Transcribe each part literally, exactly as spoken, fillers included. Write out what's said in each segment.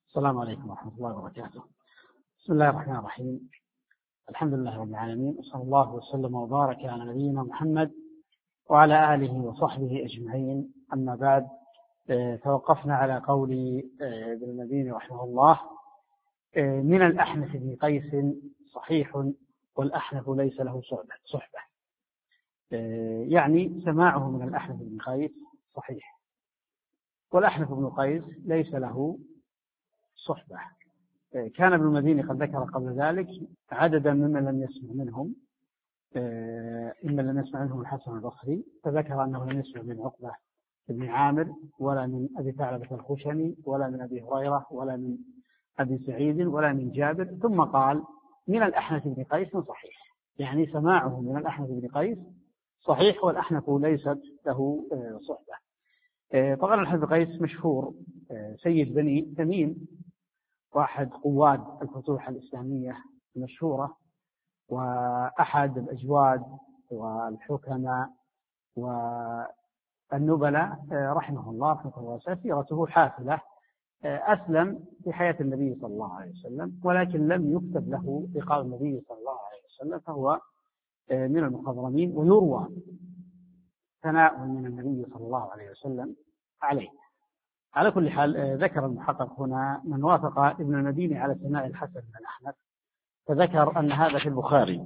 السلام عليكم ورحمة الله وبركاته. بسم الله الرحمن الرحيم. الحمد لله رب العالمين، وصلى الله وسلم وبارك على نبينا محمد وعلى آله وصحبه أجمعين. أما بعد، توقفنا على قول ابن المديني رحمه الله: من الأحنف بن قيس صحيح والأحنف ليس له صحبة. يعني سماعه من الأحنف بن قيس صحيح، والأحنف بن قيس ليس له صحبة. كان ابن المديني قد ذكر قبل ذلك عددا ممن لم يسمع منهم، ممن لم يسمع منهم الحسن البصري، فذكر أنه لم يسمع من عقبة بن عامر ولا من أبي ثعلبة الخشني ولا من أبي هريرة ولا من أبي سعيد ولا من جابر، ثم قال من الأحنف بن قيس صحيح، يعني سماعه من الأحنف بن قيس صحيح، والأحنف ليست له صحبة. طبعا الأحنف بن قيس مشهور، سيد بني تميم، واحد قواد الفتوح الإسلامية المشهورة، وأحد الأجواد والحكماء والنبلاء رحمه الله رحمه الله. سيرته حافلة. أسلم في حياة النبي صلى الله عليه وسلم، ولكن لم يكتب له لقاء النبي صلى الله عليه وسلم، فهو من المخضرمين، ويروى ثناء من النبي صلى الله عليه وسلم عليه. على كل حال، ذكر المحقق هنا من وافق ابن المديني على سماع الحسن بن الأحنف، فذكر أن هذا في البخاري.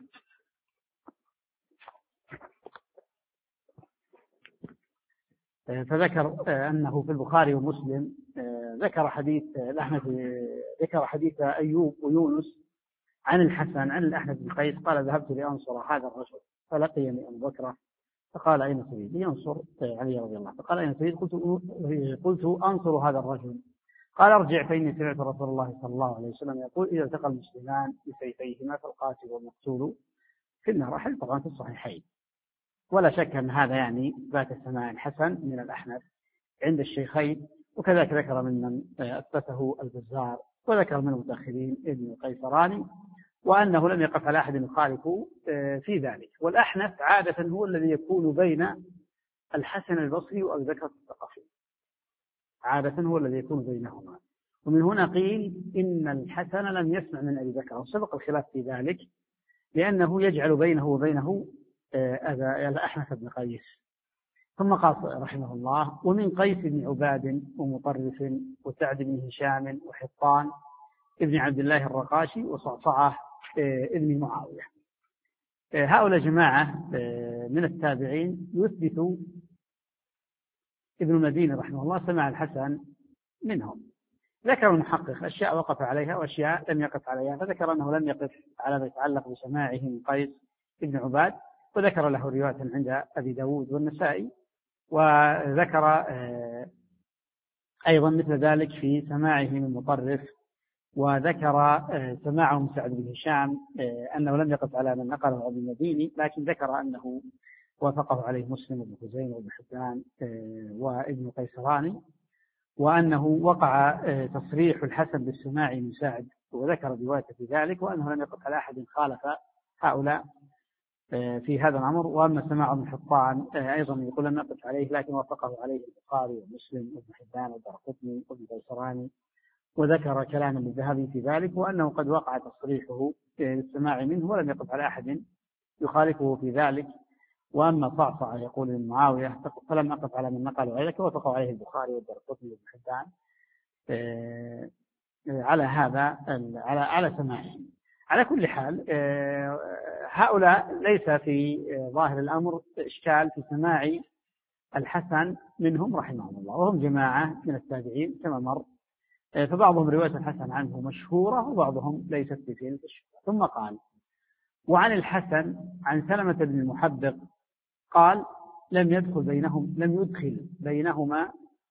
فذكر أنه في البخاري ومسلم. ذكر حديث الأحنف، ذكر حديث أيوب ويونس عن الحسن عن الأحنف بن قيس قال: ذهبت لأنصر هذا الرجل فلقيني أبو بكر فقال: أين تريد؟ ينصر علي رضي الله. فقال: أين تريد؟ قلت قلت أنصر هذا الرجل. قال: ارجع فإني سمعت رسول الله صلى الله عليه وسلم يقول: إذا التقى المسلمان بسيفيهما فالقاتل والمقتول في النار. حديث طبعا في الصحيحين، ولا شك أن هذا يعني ذات سماع الحسن من الأحنف عند الشيخين، وكذلك ذكر ممن أثبته البزار، وذكر من المتأخرين ابن القيسراني، وأنه لم يقف على أحد يخالفه في ذلك. والأحنف عادة هو الذي يكون بين الحسن البصري وأبي بكر الثقفي، عادة هو الذي يكون بينهما. ومن هنا قيل إن الحسن لم يسمع من أبي بكر، وسبق الخلاف في ذلك، لأنه يجعل بينه وبينه الأحنف بن قيس. ثم قال رحمه الله: ومن قيس بن عباد ومطرف وسعد بن هشام وحطان ابن عبد الله الرقاشي وصعصعة ابن معاوية. هؤلاء جماعة من التابعين يثبت ابن المديني رحمه الله سماع الحسن منهم. ذكر المحقق أشياء وقف عليها وأشياء لم يقف عليها، فذكر أنه لم يقف على ما يتعلق بسماعه من قيس ابن عباد، وذكر له رواية عند أبي داود والنسائي، وذكر أيضا مثل ذلك في سماعه من مطرف، وذكر سماعه من سعد بن هشام أنه لم يقف على من نقله ابن المديني، لكن ذكر أنه وافقه عليه مسلم وابن خزيمة وابن حبان وابن قيسراني، وأنه وقع تصريح الحسن بالسماع من سعد، وذكر رواية في ذلك، وأنه لم يقف على أحد خالف هؤلاء في هذا الأمر. وأما سماع من حطان أيضا يقول لم يقف عليه، لكن وافقه عليه البخاري ومسلم وابن حبان والدارقطني وابن قيسراني، وذكر كلاما للذهبي في ذلك، وأنه قد وقع تصريحه بالسماع منه ولم يقف على أحد يخالفه في ذلك. وأما صعصع يقول ابن معاوية فلم أقف على من نقل غيرك، وافقوا عليه البخاري والدارقطني وابن حبان على هذا على على سماعه. على كل حال، هؤلاء ليس في ظاهر الأمر إشكال في سماع الحسن منهم رحمهم الله، وهم جماعة من التابعين كما مر، فبعضهم رواية الحسن عنه مشهورة وبعضهم ليست بفيل الشهرة. ثم قال: وعن الحسن عن سلمة بن المحبق قال: لم يدخل بينهم لم يدخل بينهما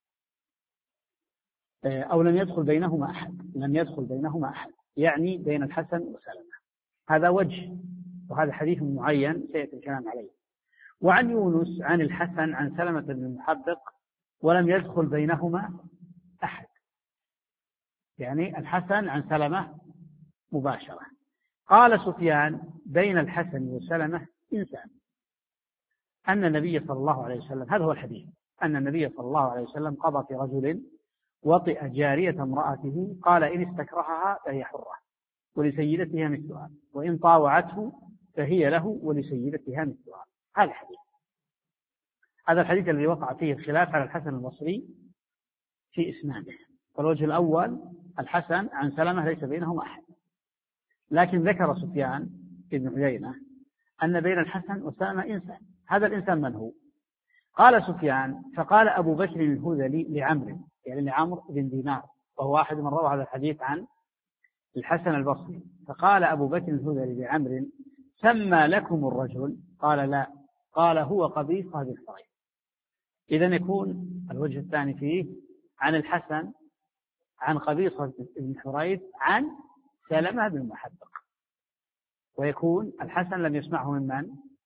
أو لم يدخل بينهما أحد لم يدخل بينهما أحد يعني بين الحسن وسلمة. هذا وجه، وهذا حديث معين سيأتي الكلام عليه. وعن يونس عن الحسن عن سلمة بن المحبق ولم يدخل بينهما أحد، يعني الحسن عن سلمة مباشرة. قال سفيان: بين الحسن وسلمة إنسان. أن النبي صلى الله عليه وسلم، هذا هو الحديث، أن النبي صلى الله عليه وسلم قضى في رجل وطئ جارية امرأته قال إن استكرهها فهي حرة ولسيدتها مثلها وإن طاوعته فهي له ولسيدتها مثلها. هذا الحديث هذا الحديث الذي وقع فيه الخلاف على الحسن البصري في إسناده. فالوجه الأول الحسن عن سلمة ليس بينهم أحد، لكن ذكر سفيان بن عيينة أن بين الحسن وسلمة إنسان. هذا الإنسان من هو؟ قال سفيان فقال أبو بكر الهذلي لعمرو، يعني لعمرو بن دينار، وهو واحد من روى هذا الحديث عن الحسن البصري. فقال أبو بكر الهذلي لعمرو سمى لكم الرجل؟ قال لا. قال هو قبيص هذه الفريق. إذن يكون الوجه الثاني فيه عن الحسن عن قبيصة بن حريث عن سلمة بن محبق، ويكون الحسن لم يسمعه من من؟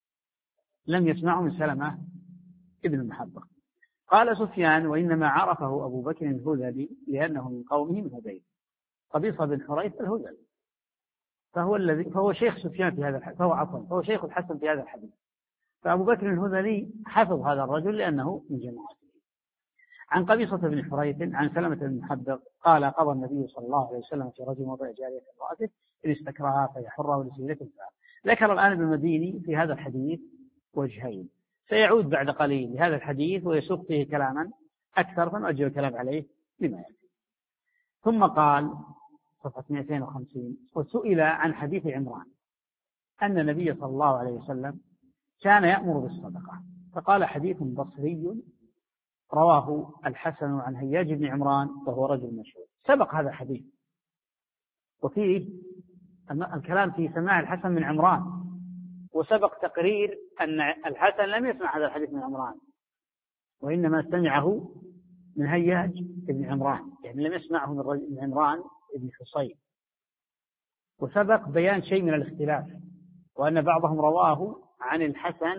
لم يسمعه من سلمة ابن المحبق. قال سفيان وإنما عرفه أبو بكر الهذلي لأنه من قومه من هذيل. قبيصة بن حريث الهذلي فهو الذي فهو شيخ سفيان في هذا الحديث، فهو عفوا فهو شيخ الحسن في هذا الحديث. فأبو بكر الهذلي حفظ هذا الرجل لأنه من جماعته. عن قبيصة بن حريث عن سلمة بن محبق قال قضى النبي صلى الله عليه وسلم في رجل وضع جارية امرأته إن استكرهها فهي حرة ولسيدتها مثلها. ذكر الآن ابن المديني في هذا الحديث وجهين، سيعود بعد قليل لهذا الحديث ويسوق فيه كلاما أكثر فنؤجل الكلام عليه لما يأتي. ثم قال صفحة مئتين وخمسين وسئل عن حديث عمران أن النبي صلى الله عليه وسلم كان يأمر بالصدقة، فقال حديث بصري رواه الحسن عن هياج بن عمران وهو رجل مشهور. سبق هذا الحديث وفيه الكلام في سماع الحسن من عمران، وسبق تقرير أن الحسن لم يسمع هذا الحديث من عمران وإنما سمعه من هياج بن عمران، يعني لم يسمعه من عمران بن حصين. وسبق بيان شيء من الاختلاف، وأن بعضهم رواه عن الحسن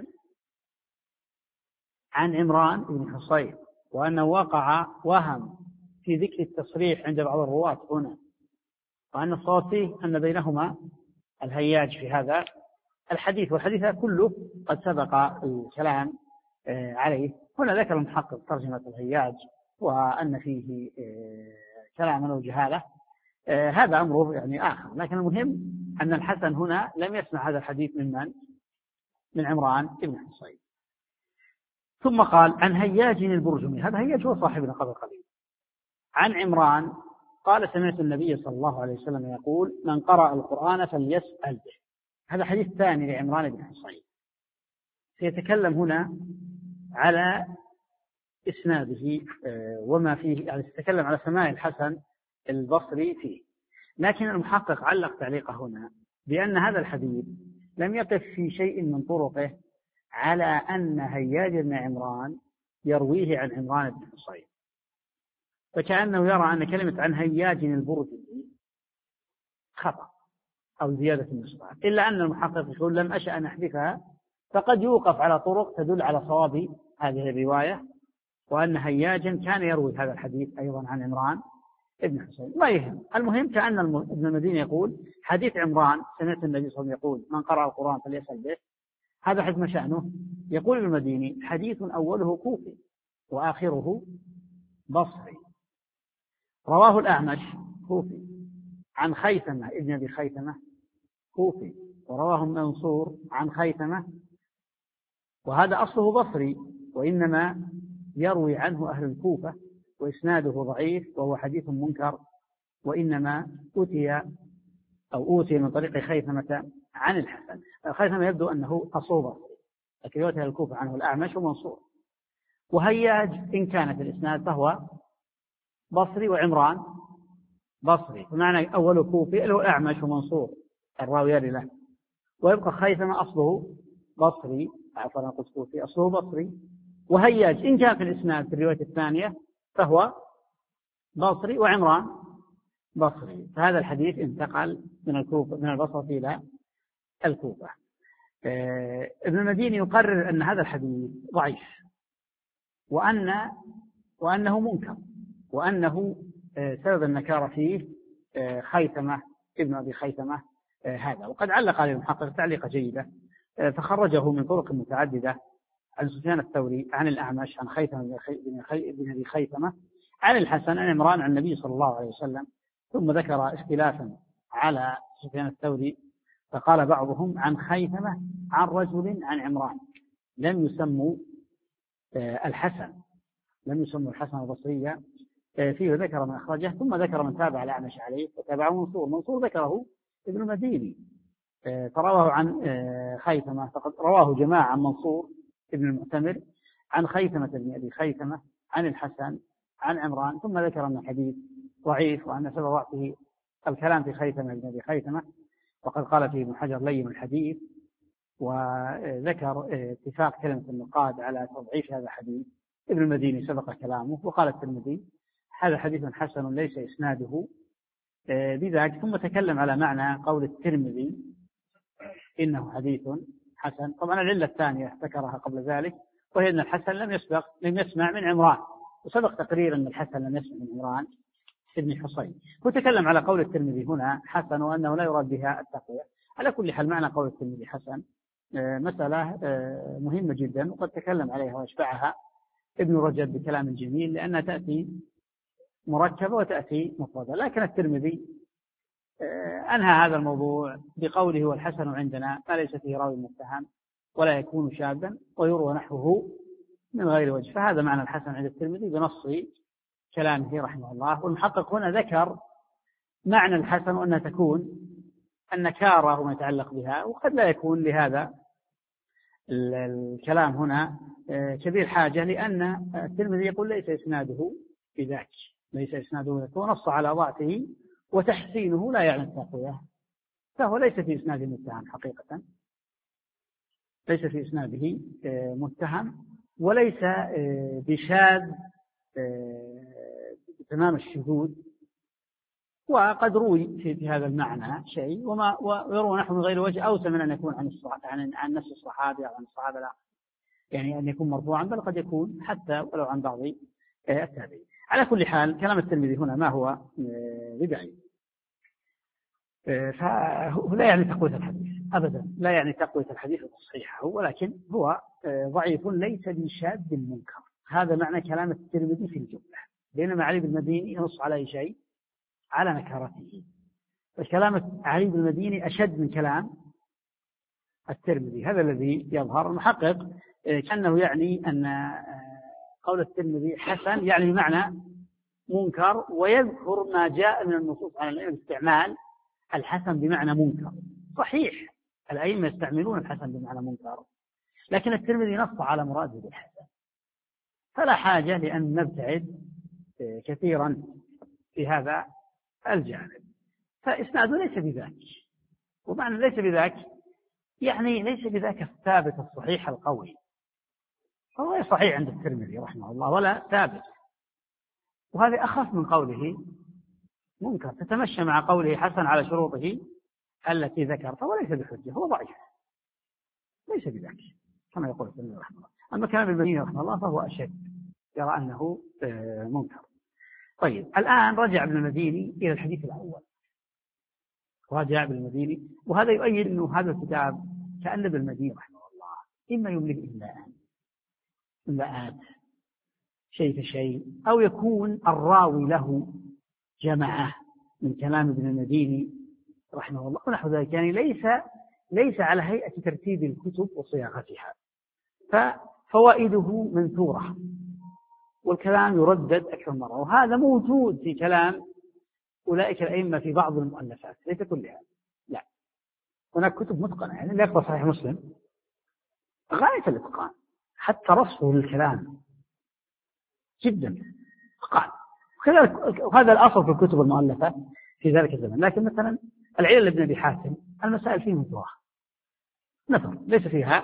عن عمران بن حصين، وأنه وقع وهم في ذكر التصريح عند بعض الرواة هنا، وأن الصواب فيه أن بينهما الهياج في هذا الحديث، والحديث كله قد سبق الكلام عليه. هنا ذكر المحقق ترجمة الهياج وأن فيه كلام أو جهالة، هذا أمره يعني آخر، لكن المهم أن الحسن هنا لم يسمع هذا الحديث من من؟ من عمران بن حصين. ثم قال عن هياج البرجمي، هذا هياج هو صاحبنا قبل قليل، عن عمران قال سمعت النبي صلى الله عليه وسلم يقول من قرأ القرآن فليسأل به. هذا حديث ثاني لعمران بن حصين. سيتكلم هنا على إسناده وما فيه، يعني سيتكلم على سماع الحسن البصري فيه، لكن المحقق علق تعليقه هنا بأن هذا الحديث لم يقف في شيء من طرقه على أن هياج بن عمران يرويه عن عمران بن حصين، فكأنه يرى أن كلمة عن هياج البرجمي خطأ أو زيادة النسبة، إلا أن المحقق يقول لم أشأ أن أحذفها، فقد يوقف على طرق تدل على صواب هذه الرواية، وأن هياجا كان يروي هذا الحديث أيضا عن عمران ابن حصين. ما يهم، المهم كأن ابن المديني يقول حديث عمران سمعت النبي صلى الله عليه وسلم يقول من قرأ القرآن فليسأل به، هذا حديث ما شأنه؟ يقول المديني حديث أوله كوفي وآخره بصري، رواه الأعمش كوفي عن خيثمة ابن أبي خيثمة كوفي، ورواه منصور عن خيثمة، وهذا أصله بصري وإنما يروي عنه أهل الكوفة وإسناده ضعيف وهو حديث منكر، وإنما أتي أو أوتي من طريق خيثمة عن الحسن. خيثمة يبدو أنه أصله بصري، لكن يؤتي الكوفة عنه الأعمش ومنصور. وهياج إن كان في الإسناد فهو بصري وعمران بصري، بمعنى أول كوفي اللي هو الأعمش ومنصور الراويان له، ويبقى خيثمة أصله بصري، عفوا نقول كوفي أصله بصري. وهياج إن كان في الإسناد في الرواية الثانية فهو بصري وعمران بصري، فهذا الحديث انتقل من الكوفة من البصرة إلى الكوفة. ابن المديني يقرر أن هذا الحديث ضعيف، وأن وأنه منكر، وأنه سبب النكارة فيه خيثمة ابن أبي خيثمة هذا. وقد علق عليه المحقق تعليقة جيدة، فخرجه من طرق متعددة عن سفيان الثوري عن الأعمش عن خيثمة بن أبي خيثمة عن الحسن عن عمران عن النبي صلى الله عليه وسلم. ثم ذكر اختلافا على سفيان الثوري، فقال بعضهم عن خيثمة عن رجل عن عمران، لم يسموا الحسن لم يسموا الحسن البصري فيه، ذكر من أخرجه. ثم ذكر من تابع الأعمش عليه وتابعه منصور. منصور ذكره ابن المديني فرواه عن خيثمة، فقد رواه جماعة عن منصور ابن المعتمر عن خيثمة بن أبي خيثمة عن الحسن عن عمران. ثم ذكر من الحديث ضعيف وأن سبب ضعفه الكلام في خيثمة بن أبي خيثمة، وقد قال فيه ابن حجر لين الحديث، وذكر اتفاق كلمة النقاد على تضعيف هذا الحديث. ابن المديني سبق كلامه، وقال الترمذي هذا حديث حسن ليس إسناده بذلك. ثم تكلم على معنى قول الترمذي إنه حديث حسن. طبعا العلة الثانية ذكرها قبل ذلك، وهي أن الحسن لم يسبق لم يسمع من عمران، وسبق تقرير أن الحسن لم يسمع من عمران ابن حصين. وتكلم على قول الترمذي هنا حسن وأنه لا يراد بها التقوية. على كل حال معنى قول الترمذي حسن مسألة مهمة جدا، وقد تكلم عليها واشبعها ابن رجب بكلام جميل، لأنها تأتي مركبة وتأتي مفردة. لكن الترمذي أنهى هذا الموضوع بقوله والحسن عندنا ما ليس فيه راوي متهم ولا يكون شاذا ويروى نحوه من غير وجه. فهذا معنى الحسن عند الترمذي بنص كلامه رحمه الله. والمحقق هنا ذكر معنى الحسن وأنها تكون النكارة وما يتعلق بها، وقد لا يكون لهذا الكلام هنا كبير حاجة، لأن الترمذي يقول ليس إسناده بذاك ليس إسناده بذاك ونص على ضعفه، وتحسينه لا يعني التقوية، فهو ليس في إسناده متهم حقيقة، ليس في إسناده متهم، وليس بشاذ تمام الشذوذ. وقد روي في هذا المعنى شيء وما ويروى نحو من غير وجه أوسع من أن يكون عن عن عن نفس الصحابي أو عن الصحابة لا، يعني أن يكون مرفوعا، بل قد يكون حتى ولو عن بعض التابعين. على كل حال كلام الترمذي هنا ما هو ببعيد، فهو لا يعني تقوية الحديث أبدا، لا يعني تقوية الحديث الصحيح، ولكن هو ضعيف ليس بشاذ منكر. هذا معنى كلام الترمذي في الجملة، بينما علي بن المديني ينص على أي شيء على نكارته. فكلام علي بن المديني أشد من كلام الترمذي، هذا الذي يظهر. المحقق كأنه يعني أن قول الترمذي حسن يعني بمعنى منكر، ويذكر ما جاء من النصوص على استعمال الحسن بمعنى منكر. صحيح الأئمة يستعملون الحسن بمعنى منكر، لكن الترمذي نص على مراده بالحسن، فلا حاجة لأن نبتعد كثيرا في هذا الجانب. فإسناده ليس بذاك، ومعنى ليس بذاك يعني ليس بذاك الثابت الصحيح القوي، هو صحيح عند الترمذي رحمه الله ولا ثابت، وهذا أخف من قوله منكر، تتمشى مع قوله حسن على شروطه التي ذكر، فهو ليس بحجة، هو ضعيف ليس بذاك كما يقول الترمذي رحمه الله. أما كلام ابن المديني رحمه الله فهو أشد، يرى أنه منكر. طيب الآن رجع ابن المديني إلى الحديث الأول، رجع ابن المديني، وهذا يؤيد أنه هذا الكتاب كأن ابن المديني رحمه الله إما يملك إملاء إملاءات شيء فشيء، أو يكون الراوي له جماعة من كلام ابن المديني رحمه الله ونحو ذلك، يعني ليس ليس على هيئة ترتيب الكتب وصياغتها، ففوائده منثورة والكلام يردد أكثر مرة، وهذا موجود في كلام أولئك الأئمة في بعض المؤلفات، ليس كلها، لا، هناك كتب متقنة، يعني اللي يقرأ صحيح مسلم غاية الإتقان، حتى رصه للكلام جدا إتقان، وهذا الأصل في الكتب المؤلفة في ذلك الزمن. لكن مثلا العلل لابن أبي حاتم المسائل فيه منثورة نثر، ليس فيها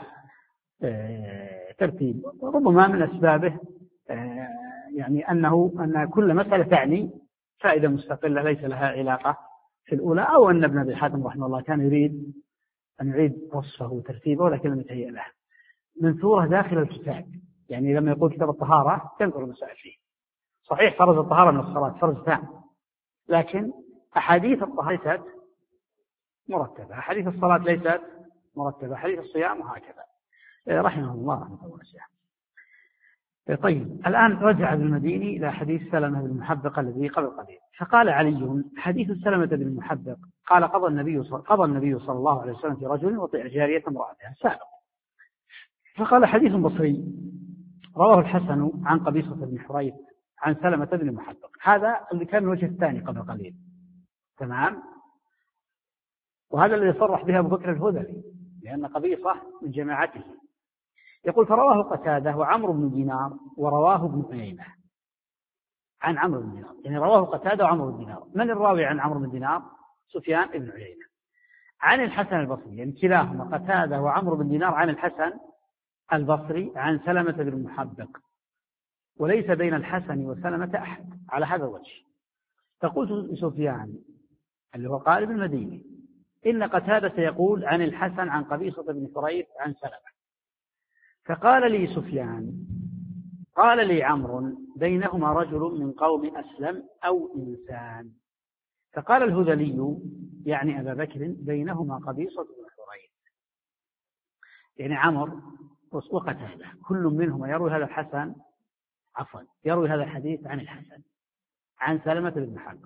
ترتيب، ربما من أسبابه يعني أنه أن كل مسألة تعني فائدة مستقلة ليس لها علاقة في الأولى، أو أن ابن أبي حاتم رحمه الله كان يريد أن يعيد وصفه وترتيبه لكن لم يتهيأ له. منثورة داخل الكتاب، يعني لما يقول كتاب الطهارة تنثر المسائل فيه، صحيح فرض الطهارة من الصلاة فرض ثاني، لكن أحاديث الطهارة ليست مرتبة، أحاديث الصلاة ليست مرتبة، أحاديث الصيام وهكذا رحمه الله رحمه الله واسعة. طيب الآن رجع ابن المديني إلى حديث سلمة بن المحبق الذي قبل قليل، فقال علي: حديث سلمة بن المحبق قال قضى النبي قضى النبي صلى الله عليه وسلم في رجل وطئ جارية امرأتها سابق. فقال: حديث بصري رواه الحسن عن قبيصة بن حريث عن سلمة بن المحبق. هذا اللي كان الوجه الثاني قبل قليل، تمام؟ وهذا الذي صرح به أبو بكر الهذلي، لأن قبيصة من جماعته. يقول: فرواه قتادة وعمرو بن دينار ورواه ابن عيينة عن عمرو بن دينار، يعني رواه قتادة وعمرو بن دينار. من الراوي عن عمرو بن دينار؟ سفيان بن عيينة عن الحسن البصري، يعني كلاهما قتادة وعمرو بن دينار عن الحسن البصري عن سلمة بن المحبق، وليس بين الحسن وسلمة أحد على هذا الوجه. فقلت لسفيان اللي هو قال ابن المديني: إن قتادة يقول عن الحسن عن قبيصة بن حريث عن سلمة. فقال لي سفيان: قال لي عمرو: بينهما رجل من قوم أسلم أو إنسان. فقال الهذلي يعني أبا بكر: بينهما قبيصة بن حريث، يعني عمرو وقتادة كل منهما يروي هذا الحسن عفوا يروي هذا الحديث عن الحسن عن سلمة بن محبق،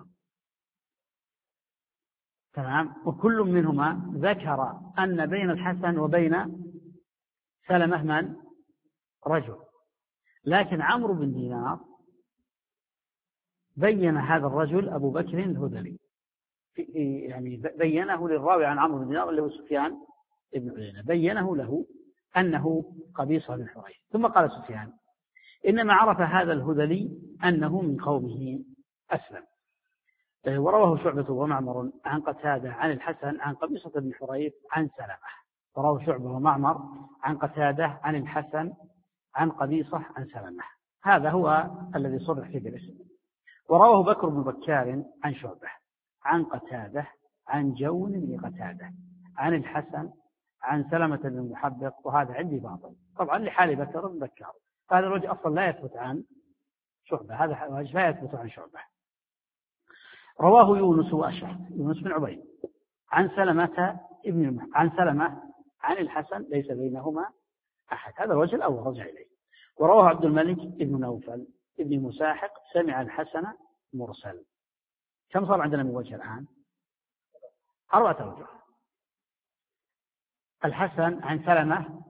تمام؟ وكل منهما ذكر أن بين الحسن وبين سلمة من رجل، لكن عمرو بن دينار بين هذا الرجل أبو بكر الهذلي، يعني بينه للراوي عن عمرو بن دينار اللي هو سفيان بن عيينة، بينه له أنه قبيصة بن حريث. ثم قال سفيان: إنما عرف هذا الهذلي أنه من قومه أسلم. ورواه شعبة ومعمر عن قتادة عن الحسن عن قبيصة بن حريث عن سلمة. ورواه شعبة ومعمر عن قتادة عن الحسن عن قبيصة عن سلمة. هذا هو الذي صرح فيه بالاسم. ورواه بكر بن بكار عن شعبة عن قتادة عن جون بن قتادة عن الحسن عن سلمة بن المحبق، وهذا عندي باطل طبعا لحال بكر بن بكار. هذا الوجه أصلا لا يثبت عن شعبة، هذا وجه لا يثبت عن شعبة. رواه يونس وأشعث يونس بن عبيد عن سلمة ابن المح... عن سلمة عن الحسن ليس بينهما أحد. هذا الوجه الأول رجع إليه. ورواه عبد الملك ابن نوفل ابن مساحق سمع الحسن مرسل. كم صار عندنا من وجه الآن؟ أربعة وجه. الحسن عن سلمة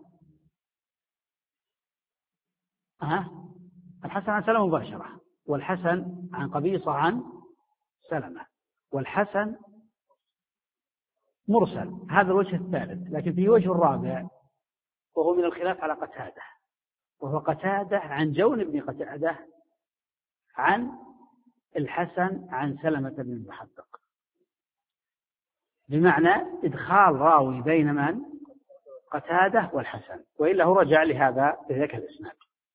أه؟ الحسن عن سلمة مباشرة، والحسن عن قبيصة عن سلمة، والحسن مرسل. هذا الوجه الثالث. لكن في وجه الرابع وهو من الخلاف على قتادة، وهو قتادة عن جون بن قتادة عن الحسن عن سلمة بن المحبق، بمعنى إدخال راوي بين من قتادة والحسن، وإلا هو رجع لهذا بذلك الإسناد.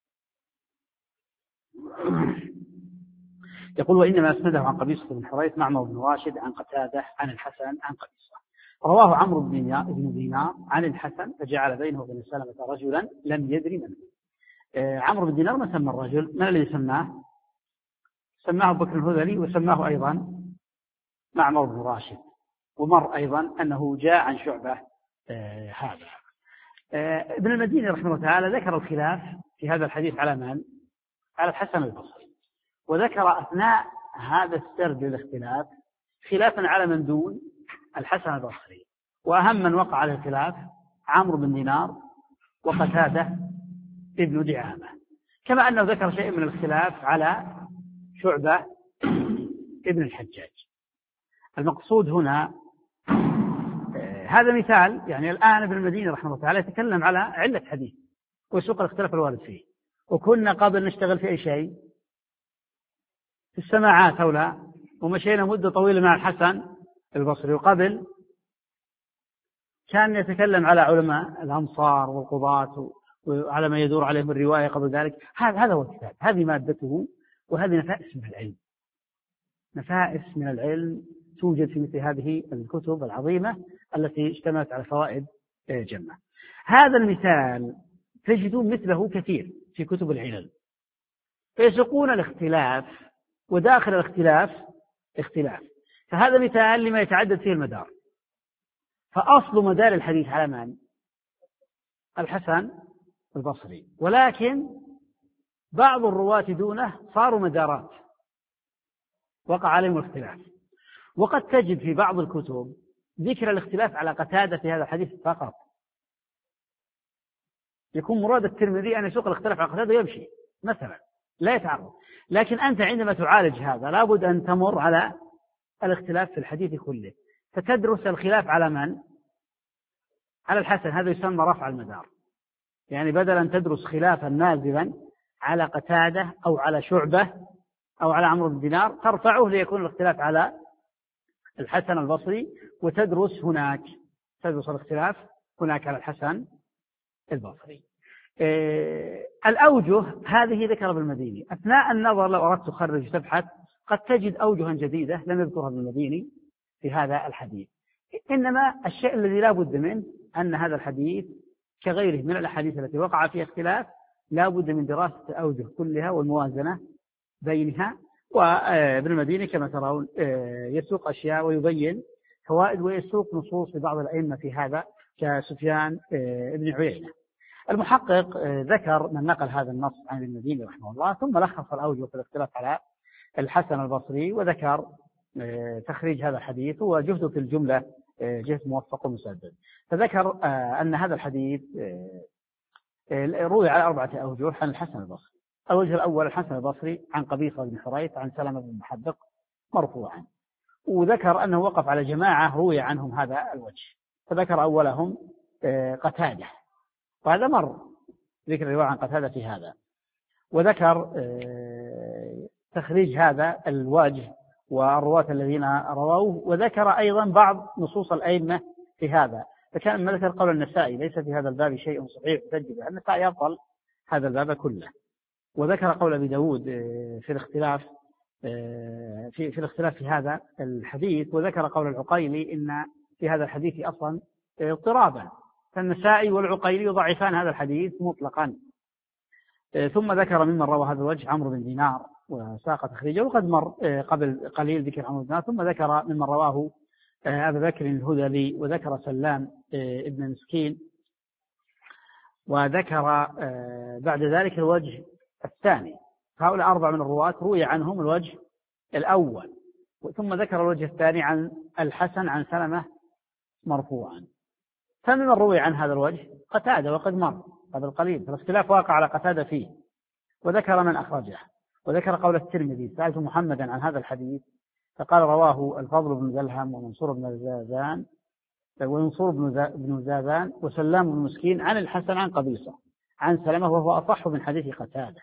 يقول: وإنما أسنده عن قبيصة بن حريث معمر بن راشد عن قتادة عن الحسن عن قبيصة. رواه عمرو بن دينار عن الحسن فجعل بينه وبين سلمة رجلا لم يدري من هو. آه عمرو بن دينار ما سمى الرجل، من الذي سماه؟ سماه أبو بكر الهذلي، وسماه أيضا معمر بن راشد. ومر أيضا أنه جاء عن شعبة آه هذا. آه ابن المديني رحمه الله تعالى ذكر الخلاف في هذا الحديث على من؟ على الحسن البصري، وذكر أثناء هذا السرد للاختلاف خلافا على من دون الحسن البصري. وأهم من وقع على الخلاف عمرو بن دينار وقتادة ابن دعامة، كما أنه ذكر شيء من الخلاف على شعبة ابن الحجاج. المقصود هنا آه هذا مثال. يعني الآن ابن المديني رحمه الله تعالى يتكلم على علة حديث وسوق الاختلاف الوارد فيه. وكنا قبل نشتغل في أي شيء في السماعات أو لا، ومشينا مدة طويلة مع الحسن البصري، وقبل كان يتكلم على علماء الأمصار والقضاة وعلى ما يدور عليهم الرواية قبل ذلك. هذا هذا هو الكتاب، هذه مادته، وهذه نفائس من العلم. نفائس من العلم توجد في مثل هذه الكتب العظيمة التي اشتملت على فوائد جمة. هذا المثال تجدون مثله كثير في كتب العلل، فيسوقون الاختلاف، وداخل الاختلاف اختلاف. فهذا مثال لما يتعدد فيه المدار. فأصل مدار الحديث على من؟ الحسن البصري، ولكن بعض الرواة دونه صاروا مدارات وقع عليهم الاختلاف. وقد تجد في بعض الكتب ذكر الاختلاف على قتادة في هذا الحديث فقط، يكون مراد الترمذي أن يسوق الاختلاف على قتادة ويمشي مثلا، لا يتعرض. لكن أنت عندما تعالج هذا لابد أن تمر على الاختلاف في الحديث كله، فتدرس الخلاف على من؟ على الحسن. هذا يسمى رفع المدار، يعني بدل أن تدرس خلافا نازلا على قتادة أو على شعبة أو على عمرو بن دينار، ترفعه ليكون الاختلاف على الحسن البصري، وتدرس هناك تدرس الاختلاف هناك على الحسن البصري. إيه الأوجه هذه ذكر ابن المديني أثناء النظر. لو أردت تخرج تبحث قد تجد أوجها جديدة لم يذكرها ابن المديني في هذا الحديث. إنما الشيء الذي لا بد منه أن هذا الحديث كغيره من الأحاديث التي وقع فيها اختلاف لا بد من دراسة الأوجه كلها والموازنة بينها. وابن المديني كما ترون يسوق أشياء ويبين فوائد ويسوق نصوص لبعض الأئمة في هذا كسفيان بن عيينة. المحقق ذكر من نقل هذا النص عن ابن المديني رحمه الله، ثم لخص الأوجه في الاختلاف على الحسن البصري، وذكر تخريج هذا الحديث وجهده في الجملة جهد موفق ومسدد. فذكر أن هذا الحديث روي على أربعة أوجه عن الحسن البصري. الوجه الأول الحسن البصري عن قبيصة بن حريث عن سلمة بن محبق مرفوعا، وذكر أنه وقف على جماعة روي عنهم هذا الوجه، فذكر أولهم قتادة، وهذا مر ذكر الرواية عن قتادة في هذا، وذكر تخريج هذا الوجه والرواة الذين رووه، وذكر أيضا بعض نصوص الأئمة في هذا. فكان ما ذكر قول النسائي ليس في هذا الباب شيء صحيح تجد النسائي يبطل هذا الباب كله، وذكر قول أبي داود في الاختلاف في في الاختلاف في هذا الحديث، وذكر قول العقيلي إن في هذا الحديث أصلا اضطرابا، فالنسائي والعقيلي يضعفان هذا الحديث مطلقا. ثم ذكر ممن روى هذا الوجه عمرو بن دينار وساق تخريجه، وقد مر قبل قليل ذكر عمرو بن دينار. ثم ذكر ممن رواه أبا بكر الهذلي، وذكر سلام ابن مسكين، وذكر بعد ذلك الوجه الثاني. هؤلاء أربع من الرواة روي عنهم الوجه الأول، ثم ذكر الوجه الثاني عن الحسن عن سلمة مرفوعا. فمن روي عن هذا الوجه قتادة وقد مر قبل قليل، فالاختلاف واقع على قتادة فيه، وذكر من أخرجه، وذكر قول الترمذي سألت محمدا عن هذا الحديث فقال رواه الفضل بن زلهم ومنصور بن زازان ومنصور بن زازان وسلام بن مسكين عن الحسن عن قبيصة عن سلمة، وهو أصح من حديث قتادة.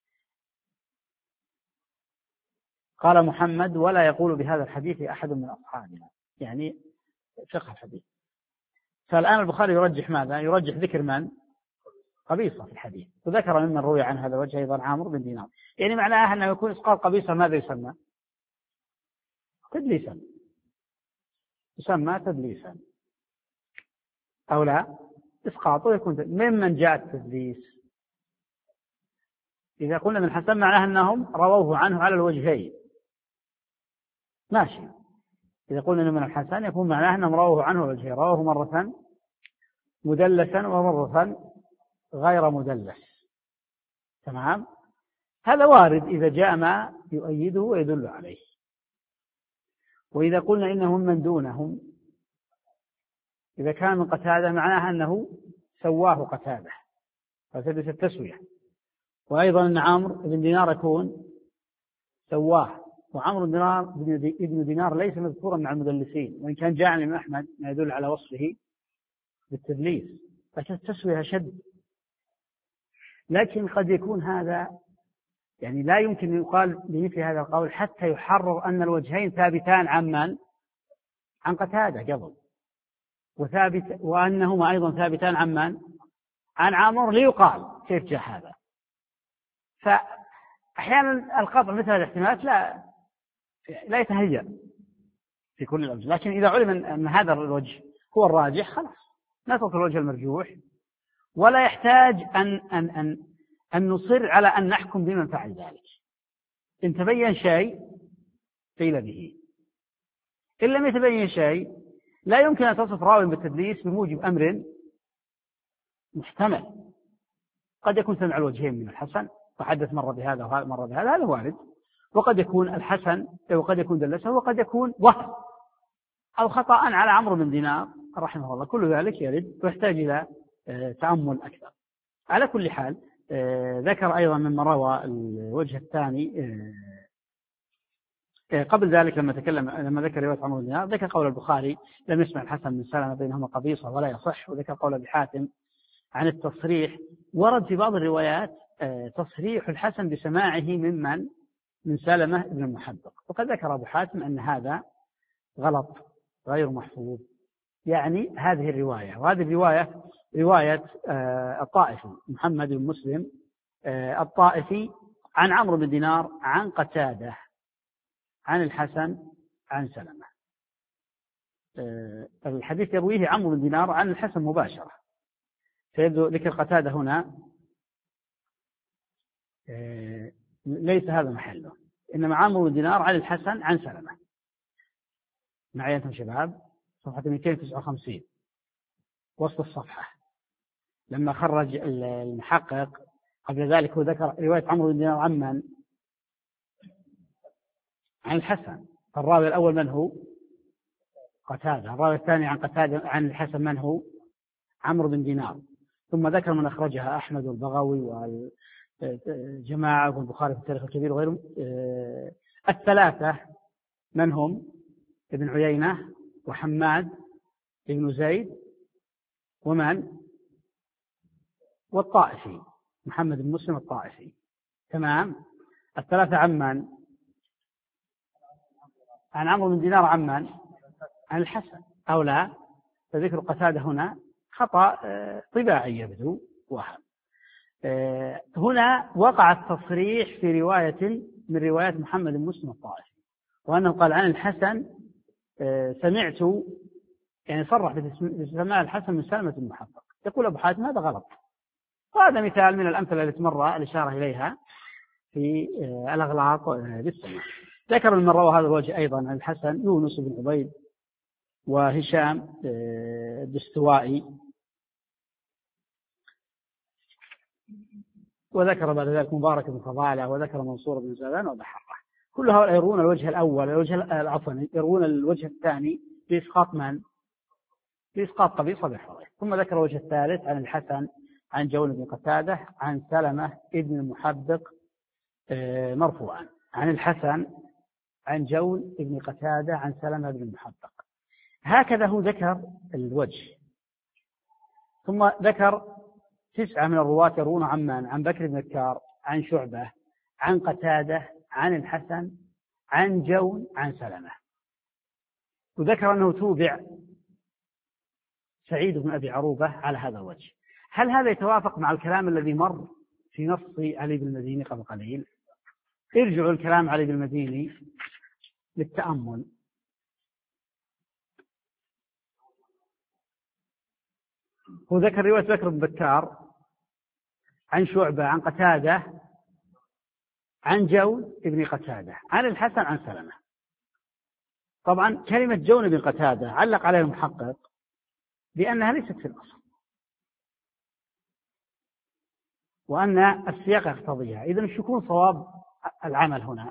قال محمد ولا يقول بهذا الحديث أحد من أصحابنا، يعني فقه الحديث. فالآن البخاري يرجح ماذا؟ يرجح ذكر من؟ قبيصة في الحديث، وذكر ممن روي عن هذا الوجه أيضا عمرو بن دينار. يعني معناه أنه يكون إسقاط قبيصة ماذا يسمى؟ تدليسا، يسمى تدليسا أو لا إسقاطه يكون ممن جاء التدليس. إذا قلنا من حسن معناه أنهم رووه عنه على الوجهين ماشي. إذا قلنا من الحسن يكون معناه أنهم رووه عنه على الوجهين، رووه مرة مدلسا ومرة غير مدلس، تمام. هذا وارد إذا جاء ما يؤيده ويدل عليه. وإذا قلنا إنهم من دونهم إذا كان من قتادة معناها أنه سواه قتادة فتدرس التسوية. وأيضا أن عمرو بن دينار يكون سواه، وعمرو بن دينار ليس مذكورا مع المدلسين، وإن كان جاء عن أحمد ما يدل على وصفه بالتدليس، فالتسوية شد. لكن قد يكون هذا يعني لا يمكن أن يقال بمثل هذا القول حتى يحرر أن الوجهين ثابتان عن من؟ عن قتادة قبل، وثابت وأنهما أيضا ثابتان عن من؟ عن عمرو، ليقال كيف جاء هذا. فأحيانا القطع مثل هذه الاحتمالات لا لا يتهيأ في كل الأوجه، لكن إذا علم أن هذا الوجه هو الراجح خلاص نترك الوجه المرجوح، ولا يحتاج أن أن أن أن نصر على أن نحكم بمن فعل ذلك. إن تبين شيء قيل به، إن لم يتبين شيء لا يمكن أن تصف راوي بالتدليس بموجب أمر محتمل. قد يكون سمع الوجهين من الحسن وحدث مرة بهذا ومرة بهذا، هذا وارد. وقد يكون الحسن وقد يكون دلسه وقد يكون وهم أو خطأ على عمرو بن دينار رحمه الله، كل ذلك يرد ويحتاج إلى تأمل أكثر. على كل حال ذكر أيضا مما روى الوجه الثاني قبل ذلك لما تكلم لما ذكر رواية عمرو بن دينار ذكر قول البخاري لم يسمع الحسن من سلمة بينهما قبيصة ولا يصح، وذكر قول أبي حاتم عن التصريح. ورد في بعض الروايات تصريح الحسن بسماعه ممن من سلمة بن المحبق، وقد ذكر أبو حاتم أن هذا غلط غير محفوظ، يعني هذه الرواية وهذه الرواية رواية الطائفي محمد بن مسلم الطائفي عن عمرو بن دينار عن قتادة عن الحسن عن سلمة. الحديث يرويه عمرو بن دينار عن الحسن مباشرة، فيبدو ذكر قتادة هنا ليس هذا محله، إنما عمرو بن دينار عن الحسن عن سلمة. معي أنتم شباب صفحة مئتين وتسعة وخمسين وسط الصفحة، لما خرج المحقق قبل ذلك هو ذكر رواية عمرو بن دينار عن من؟ عن الحسن. فالراوي الأول من هو؟ قتادة. الراوي الثاني عن قتادة عن الحسن من هو؟ عمرو بن دينار. ثم ذكر من أخرجها أحمد والبغوي والجماعة والبخاري في التاريخ الكبير وغيرهم. الثلاثة من هم؟ ابن عيينة وحماد ابن زيد ومن؟ والطائفي محمد بن مسلم الطائفي. تمام. الثلاثة عن من؟ عن عمرو بن دينار عن من؟ عن الحسن أو لا؟ فذكر قتادة هنا خطأ طباعي يبدو وهم. هنا وقع التصريح في رواية من روايات محمد بن مسلم الطائفي، وأنه قال عن الحسن سمعت، يعني صرح بسماع الحسن من سلمة بن المحبق. يقول أبو حاتم هذا غلط، وهذا مثال من الأمثلة التي مر الإشارة إليها في الأغلاط بالسماع. ذكر من روى هذا الوجه أيضا عن الحسن يونس بن عبيد وهشام الدستوائي، وذكر بعد ذلك مبارك بن فضالة، وذكر منصور بن زادان وبحرة. كل هؤلاء يرون الوجه الأول الوجه عفوا يرون الوجه الثاني بإسقاط من؟ بإسقاط قبيصة بن حريث. ثم ذكر الوجه الثالث عن الحسن عن جون بن قتادة عن سلمة ابن المحبق مرفوعا عن الحسن عن جون بن قتادة عن سلمة بن المحبق. هكذا هو ذكر الوجه. ثم ذكر تسعة من الرواة يرون عن من؟ عن بكر بن الكار عن شعبة عن قتادة عن الحسن عن جون عن سلمة. وذكر أنه توبع سعيد بن أبي عروبة على هذا الوجه. هل هذا يتوافق مع الكلام الذي مر في نص علي بن المديني قبل قليل؟ ارجعوا الكلام علي بن المديني للتأمل. هو ذكر رواية بكر بن بكار عن شعبة عن قتادة عن جون بن قتادة عن الحسن عن سلمة. طبعا كلمة جون بن قتادة علق عليها المحقق بأنها ليست في الأصل، وأن السياق يقتضيها. إذن ايش يكون صواب العمل هنا؟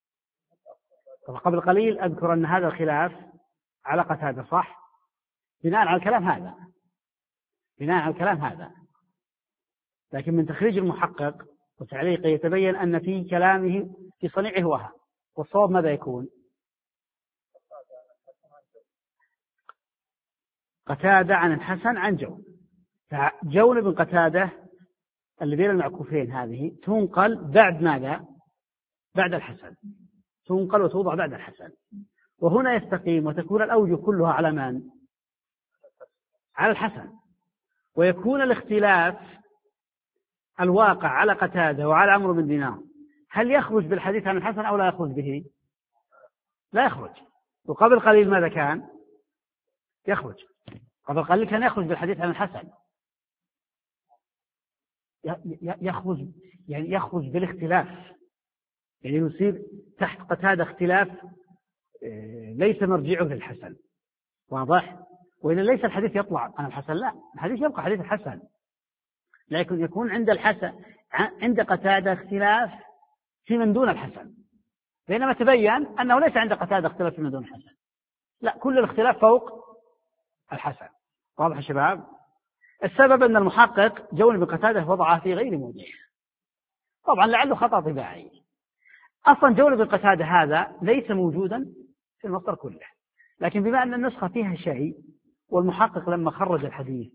قبل قليل أذكر أن هذا الخلاف على قتادة صح بناء على الكلام هذا بناء على الكلام هذا لكن من تخريج المحقق وتعليقه يتبين أن في كلامه في صنيعه وهم، والصواب ماذا يكون؟ قتادة عن الحسن عن جون. جون بن قتادة اللي بين المعكوفين هذه تنقل بعد ماذا؟ بعد الحسن، تنقل وتوضع بعد الحسن، وهنا يستقيم وتكون الأوجه كلها على من؟ على الحسن، ويكون الاختلاف الواقع على قتادة وعلى عمرو بن دينار هل يخرج بالحديث عن الحسن أو لا يخرج به؟ لا يخرج. وقبل قليل ماذا كان؟ يخرج. قبل قليل كان يخرج بالحديث عن الحسن، يخرج يعني يخرج بالاختلاف، يعني يصير تحت قتادة اختلاف ليس مرجعه للحسن. واضح؟ وإذا ليس الحديث يطلع عن الحسن، لا، الحديث يبقى حديث الحسن، لكن يكون عند الحسن عند قتادة اختلاف في من دون الحسن، بينما تبين أنه ليس عند قتادة اختلاف في من دون الحسن، لا، كل الاختلاف فوق الحسن. واضح يا شباب؟ السبب أن المحقق جوني بن قتادة وضعه في غير موضعه، طبعا لعله خطأ طباعي. أصلا جوني بن قتادة هذا ليس موجودا في المصدر كله، لكن بما أن النسخة فيها شيء، والمحقق لما خرج الحديث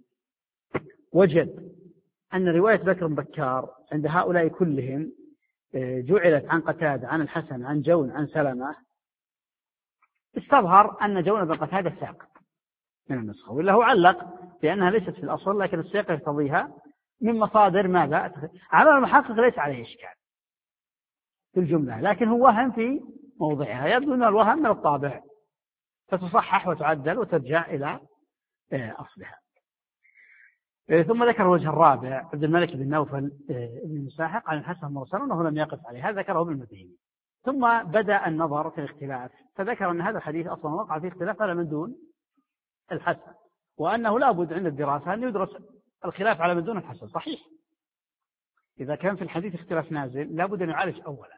وجد أن رواية بكر بن بكار عند هؤلاء كلهم جعلت عن قتادة عن الحسن عن جون عن سلمة، استظهر أن جون بن قتادة ساقط من النسخة، ولا هو علق بأنها ليست في الأصل، لكن السياق يقتضيها من مصادر ماذا؟ على المحقق ليس عليه إشكال في الجملة، لكن هو وهم في موضعها، يبدو أن الوهم من الطابع، فتصحح وتعدل وترجع إلى أصلها. ثم ذكر الوجه الرابع عبد الملك بن نوفل بن مساحق عن الحسن مرسلا أنه لم يقف عليه، هذا ذكره ابن المديني. ثم بدأ النظر في الاختلاف، فذكر أن هذا الحديث أصلا وقع فيه اختلاف على من دون الحسن، وأنه لا بد عند الدراسة أن يدرس الخلاف على من دون الحسن. صحيح، إذا كان في الحديث اختلاف نازل لا بد أن يعالج أولا،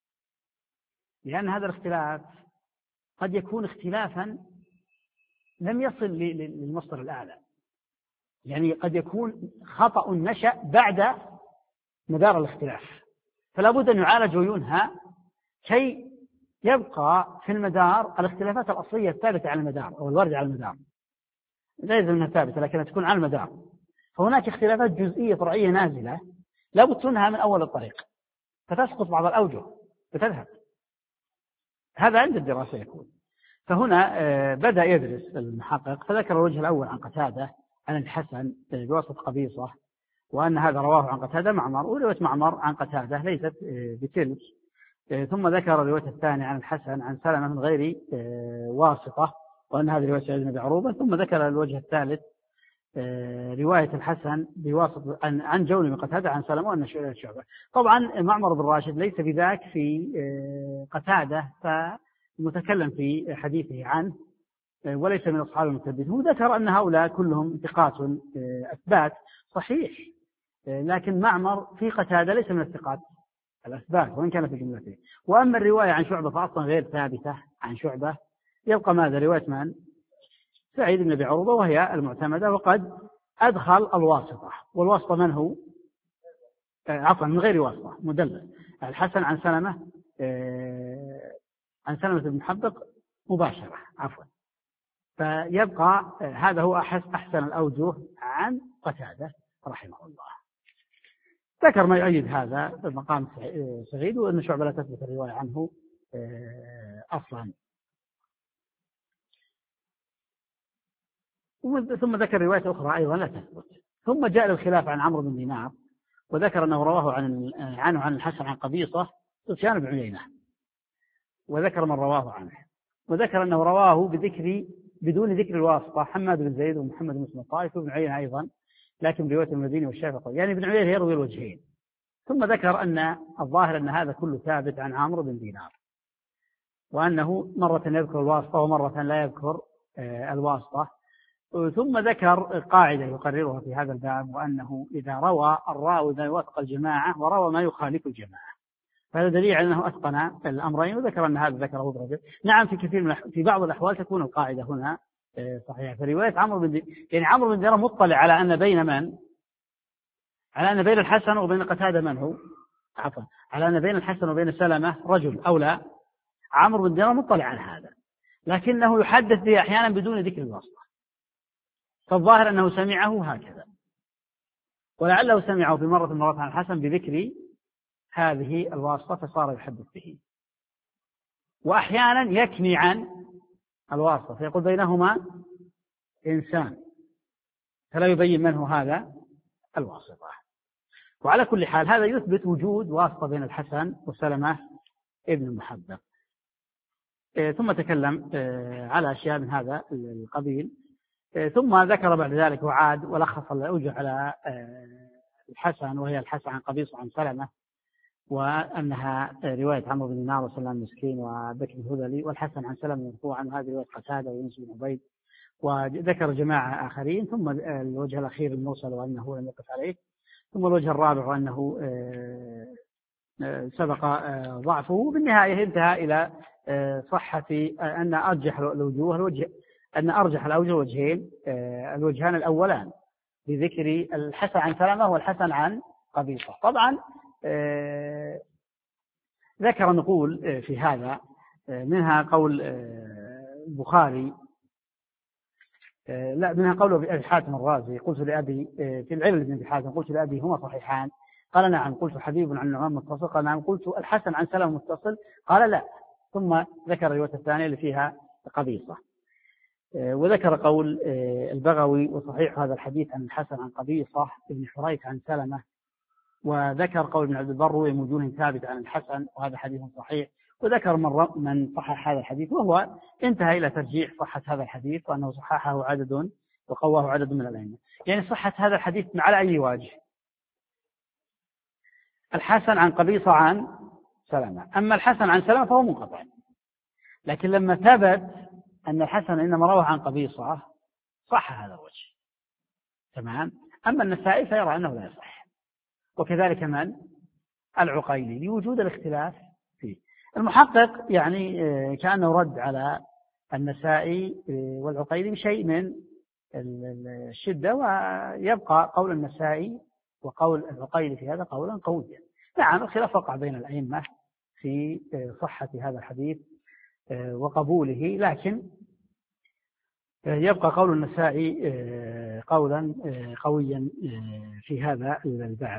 لأن هذا الاختلاف قد يكون اختلافا لم يصل للمصدر الأعلى، يعني قد يكون خطأ نشأ بعد مدار الاختلاف، فلا بد أن يعالج وينهى كي يبقى في المدار الاختلافات الأصلية الثابتة على المدار أو الواردة على المدار، لا يلزم أنها ثابتة لكنها تكون على المدار. فهناك اختلافات جزئية فرعية نازلة لا بد تنهى من أول الطريق، فتسقط بعض الأوجه وتذهب، هذا عند الدراسة يكون. فهنا بدأ يدرس المحقق، فذكر الوجه الأول عن قتادة عن الحسن بواسطة قبيصة، وأن هذا رواه عن قتادة معمر، ورواية معمر عن قتادة ليست بتلك. ثم ذكر الرواية الثانية عن الحسن عن سلمة من غير واسطة، وأن هذه رواية سعيد بن عروبة. ثم ذكر الوجه الثالث رواية الحسن بواسطة عن جون بن قتادة عن سلمة وأن شعبة. طبعا معمر بن راشد ليس بذاك في قتادة، فمتكلم في حديثه عنه وليس من أصحاب المتحدثين. هو ذكر أن هؤلاء كلهم ثقات أثبات، صحيح، لكن معمر في قتادة ليس من الثقات الأثبات وإن كان في جملته. وأما الرواية عن شعبة فأصلا غير ثابتة عن شعبة، يبقى ماذا؟ رواية من؟ سعيد بن أبي عروبة، وهي المعتمدة، وقد أدخل الواسطة، والواسطة من هو؟ عفوا من غير واسطة، مدلس. الحسن عن سلمة عن سلمة بن محبق مباشرة، عفوا. فيبقى هذا هو أحسن الأوجه عن قتادة رحمه الله. ذكر ما يؤيد هذا المقام سعيد، وأن شعبة لا تثبت الرواية عنه أصلا. ثم ذكر رواية أخرى أيضا لا تثبت. ثم جاء الخلاف عن عمرو بن دينار، وذكر أنه رواه عن عنه عن الحسن عن قبيصة سفيان بن عيينة، وذكر من رواه عنه، وذكر أنه رواه بذكر بدون ذكر الواسطة حماد بن زيد ومحمد بن مسلم الطائفي وابن عيينة أيضا، لكن برواية المديني والشافعي، يعني ابن عيينة يروي الوجهين. ثم ذكر أن الظاهر أن هذا كله ثابت عن عمرو بن دينار، وأنه مرة يذكر الواسطة ومرة لا يذكر الواسطة. ثم ذكر قاعدة يقررها في هذا الباب، وأنه إذا روى الراوي ما يوافق الجماعة وروى ما يخالف الجماعة فهذا دليل على أنه أتقن الأمرين، وذكر أن هذا ذكره ابن رجب. نعم، في كثير من في بعض الأحوال تكون القاعدة هنا صحيحة. في رواية عمرو بن دينار، يعني عمرو بن دينار مطلع على أن بين من؟ على أن بين الحسن وبين قتادة من هو؟ عفوا، على أن بين الحسن وبين سلمة رجل أو لا؟ عمرو بن دينار مطلع على هذا، لكنه يحدث به أحيانا بدون ذكر الواسطة، فالظاهر أنه سمعه هكذا، ولعله سمعه في مرة مرات عن الحسن بذكر هذه الواسطة فصار يحدث به، وأحيانا يكني عن الواسطة فيقول بينهما إنسان، فلا يبين من هو هذا الواسطة. وعلى كل حال هذا يثبت وجود واسطة بين الحسن وسلمة ابن المحبق. ثم تكلم على أشياء من هذا القبيل، ثم ذكر بعد ذلك وعاد ولخص الأوجه على الحسن، وهي الحسن عن قبيصة عن سلمة، وأنها رواية عمرو بن دينار وسلمان مسكين وبكر الهذلي، والحسن عن سلمة مرفوعا، وهذه رواية قتادة ويونس بن عبيد، وذكر جماعة آخرين. ثم الوجه الأخير المرسل وأنه لم يقف عليه. ثم الوجه الرابع أنه سبق ضعفه. بالنهاية انتهى إلى صحة أن أرجح الوجوه الوجه أن أرجح الأوجه الوجهين الوجهان الأولان بذكر الحسن عن سلمة والحسن عن قبيصة. طبعا ذكر نقول في هذا، منها قول البخاري لا منها قول أبي حاتم الرازي قلت لأبي في العلل بن أبي حاتم قلت لأبي هما صحيحان؟ قال نعم. قلت حبيب عن نعمان متصل؟ قال نعم. قلت الحسن عن سلمة متصل؟ قال لا. ثم ذكر الرواية الثانية اللي فيها قبيصة. وذكر قول البغوي وصحيح هذا الحديث عن الحسن عن قبيصة ابن حريث عن سلمة. وذكر قول ابن عبد البر ومن وجوه ثابت عن الحسن وهذا حديث صحيح. وذكر من من صحح هذا الحديث، وهو انتهى إلى ترجيح صحة هذا الحديث وأنه صححه عدد وقواه عدد من الأئمة. يعني صحة هذا الحديث على أي وجه؟ الحسن عن قبيصة عن سلمة. أما الحسن عن سلمة فهو منقطع، لكن لما ثبت أن الحسن إنما روى عن قبيصة صح هذا الوجه تمام. أما النسائي فيرى أنه لا يصح، وكذلك من العقيلي لوجود الاختلاف فيه. المحقق يعني كأنه رد على النسائي والعقيلي بشيء من الشدة، ويبقى قول النسائي وقول العقيلي في هذا قولا قويا. نعم الخلاف وقع بين الأئمة في صحة هذا الحديث وقبوله، لكن يبقى قول النسائي قولا قويا في هذا الباب.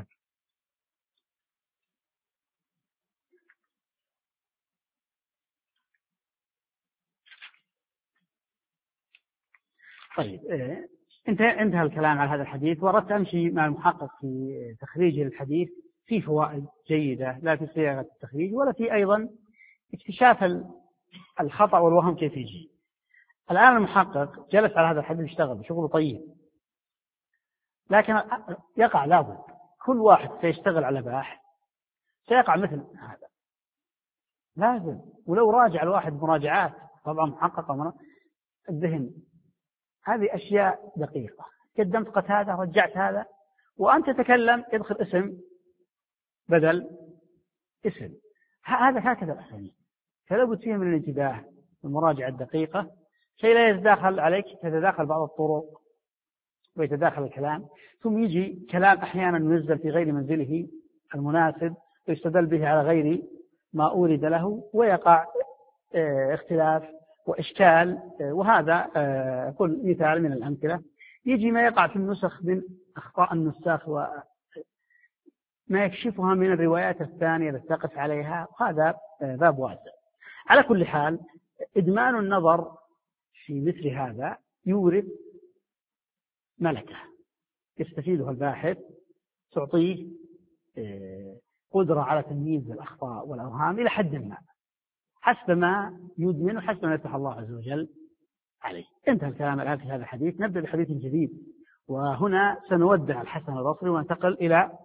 طيب انتهى انتهى الكلام على هذا الحديث، وأردت أمشي مع المحقق في تخريج الحديث في فوائد جيدة، لا في صياغة التخريج ولا في أيضا اكتشاف الخطأ والوهم كيف يجي. الآن المحقق جلس على هذا الحديث اشتغل شغله طيب، لكن يقع لابد كل واحد سيشتغل على باحث سيقع مثل هذا لازم. ولو راجع الواحد مراجعات طبعا محققة الذهن، هذه أشياء دقيقة. قدمت قتادة رجعت هذا، وأنت تتكلم ادخل اسم بدل اسم، هذا هكذا الأحسن. فلا بد فيه من الانتباه والمراجعة الدقيقة كي لا يتداخل عليك تتداخل بعض الطرق ويتداخل الكلام، ثم يجي كلام أحيانا ينزل في غير منزله المناسب ويستدل به على غير ما أورد له، ويقع اختلاف وإشكال. وهذا كل مثال من الأمثلة. يجي ما يقع في النسخ من أخطاء النساخ وما يكشفها من الروايات الثانية التي تقف عليها، وهذا باب واسع. على كل حال إدمان النظر في مثل هذا يورث ملكة يستفيدها الباحث، تعطيه قدرة على تمييز الأخطاء والأوهام إلى حد ما حسب ما يدمن وحسب ما يفتح الله عز وجل عليه. انتهى الكلام الآن في هذا الحديث. نبدأ بحديث جديد، وهنا سنودع الحسن البصري وننتقل إلى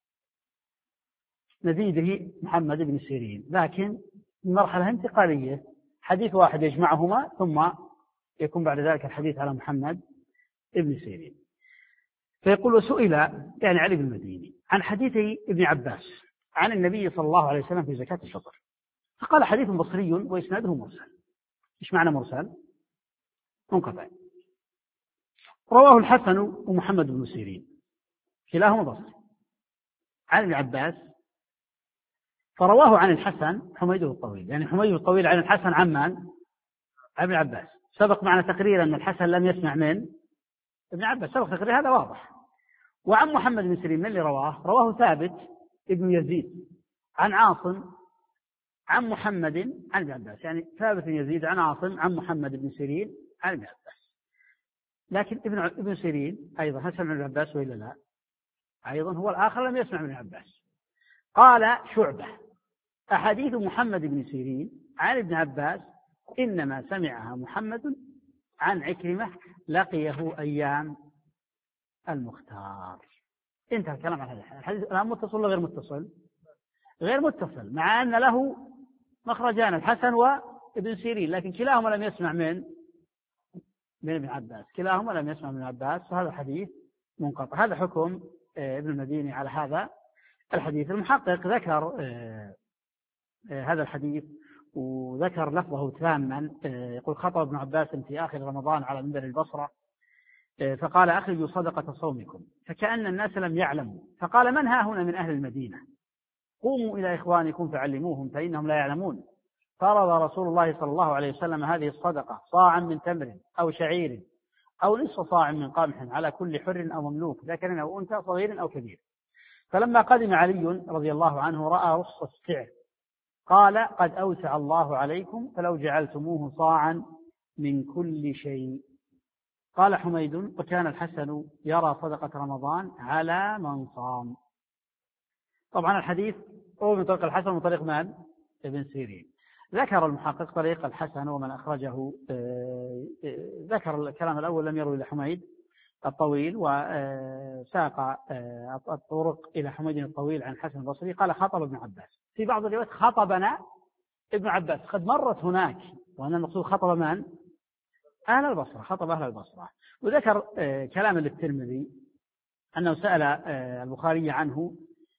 نزيده محمد بن سيرين، لكن مرحلة انتقالية، حديث واحد يجمعهما ثم يكون بعد ذلك الحديث على محمد بن سيرين. فيقول وسئل يعني علي بن المديني عن حديث ابن عباس عن النبي صلى الله عليه وسلم في زكاة الفطر، فقال حديث بصري وإسناده مرسل. إيش معنى مرسل؟ منقطع. رواه الحسن ومحمد بن سيرين كلاهما بصري عن ابن عباس، فرواه عن الحسن حميده الطويل، يعني حميده الطويل عن الحسن عن من؟ عن ابن عباس. سبق معنا تقرير أن الحسن لم يسمع من ابن عباس، سبق تقرير هذا واضح. وعن محمد بن سيرين من اللي رواه؟ رواه ثابت ابن يزيد عن عاصم عن محمد عن ابن عباس، يعني ثابت بن يزيد عن عاصم عن محمد بن سيرين عن ابن عباس. لكن ابن ابن سيرين أيضا هل سمع ابن عباس وإلا لا؟ أيضا هو الآخر لم يسمع ابن عباس. قال شعبة أحاديث محمد بن سيرين عن ابن عباس إنما سمعها محمد عن عكرمة لقيه أيام المختار. انتهى الكلام عن هذا الحديث. الآن متصل ولا غير متصل؟ غير متصل، مع أن له مخرجان الحسن وابن سيرين، لكن كلاهما لم يسمع من من ابن عباس، كلاهما لم يسمع من ابن عباس، فهذا حديث منقطع. هذا حكم ابن المديني على هذا الحديث. المحقق ذكر هذا الحديث وذكر لفظه تاما، يقول خطب ابن عباس في آخر رمضان على منبر البصرة فقال أخرجوا صدقة صومكم، فكأن الناس لم يعلموا، فقال من ها هنا من أهل المدينة؟ قوموا إلى إخوانكم فعلموهم فإنهم لا يعلمون. فرض رسول الله صلى الله عليه وسلم هذه الصدقة صاعا من تمر أو شعير أو نصف صاع من قمح على كل حر أو مملوك ذكر أو أنثى صغير أو كبير. فلما قدم علي رضي الله عنه رأى رخص السعر قال قد أوسع الله عليكم فلو جعلتموه صاعا من كل شيء. قال حميد وكان الحسن يرى صدقة رمضان على من صام. طبعا الحديث هو من طريق الحسن ومن طريق من؟ ابن سيرين. ذكر المحقق طريق الحسن ومن أخرجه، ذكر الكلام الأول لم يروي لحميد الطويل وساق الطرق إلى حميد الطويل عن حسن البصري قال خطب ابن عباس. في بعض الروايات خطبنا ابن عباس، قد مرت هناك وأن المقصود خطب من؟ أهل البصرة، خطب أهل البصرة. وذكر كلام للترمذي أنه سأل البخاري عنه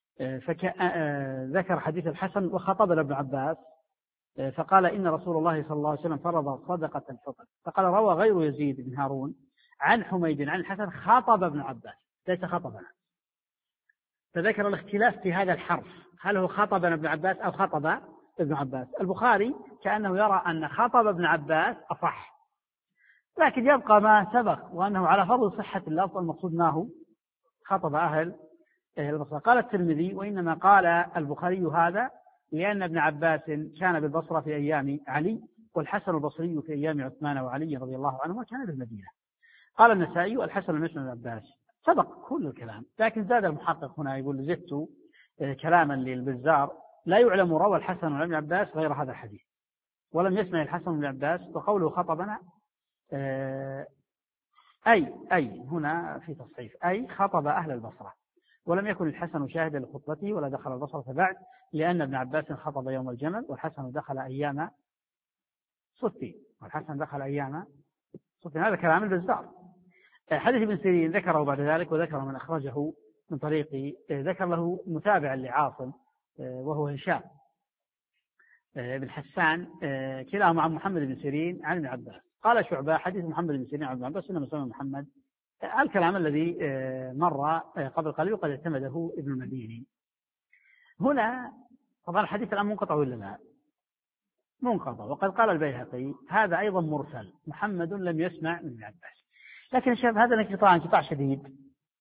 فذكر حديث الحسن وخطب ابن عباس فقال إن رسول الله صلى الله عليه وسلم فرض صدقة الفطر. فقال روى غير يزيد بن هارون عن حميد عن الحسن خطب ابن عباس ليس خطبنا، فذكر الاختلاف في هذا الحرف، هل هو خطب ابن عباس أو خطب ابن عباس. البخاري كأنه يرى أن خطب ابن عباس أصح، لكن يبقى ما سبق وأنه على فرض صحة اللفظ المقصود ما هو خطب أهل البصرة. قال الترمذي وإنما قال البخاري هذا لأن ابن عباس كان بالبصرة في أيام علي والحسن البصري في أيام عثمان وعلي رضي الله عنه وكان بالمدينة. قال النسائي الحسن لم يسمع ابن عباس، سبق كل الكلام، لكن زاد المحقق هنا يقول زدت كلاما للبزار لا يعلم روى الحسن عن ابن عباس غير هذا الحديث ولم يسمع الحسن بن عباس. وقوله خطبنا أي أي هنا في تصحيف أي خطب أهل البصرة، ولم يكن الحسن شاهدا لخطبته ولا دخل البصرة بعد، لأن ابن عباس خطب يوم الجمل والحسن دخل أيام صفين والحسن دخل أيام صفين. هذا كلام البزار. حديث ابن سيرين ذكره بعد ذلك وذكر من أخرجه من طريق ذكر له متابع لعاصم وهو هشام بن حسان كلاهما عن محمد بن سيرين عن ابن عباس. قال شعبة حديث محمد بن سيرين عن ابن عباس إنما سمى محمد، الكلام الذي مر قبل قليل وقد اعتمده ابن المديني. هنا طبعا الحديث الآن منقطع ولا لا؟ منقطع. وقد قال البيهقي هذا أيضا مرسل، محمد لم يسمع من ابن عباس. لكن شاف هذا الانقطاع انقطاع شديد،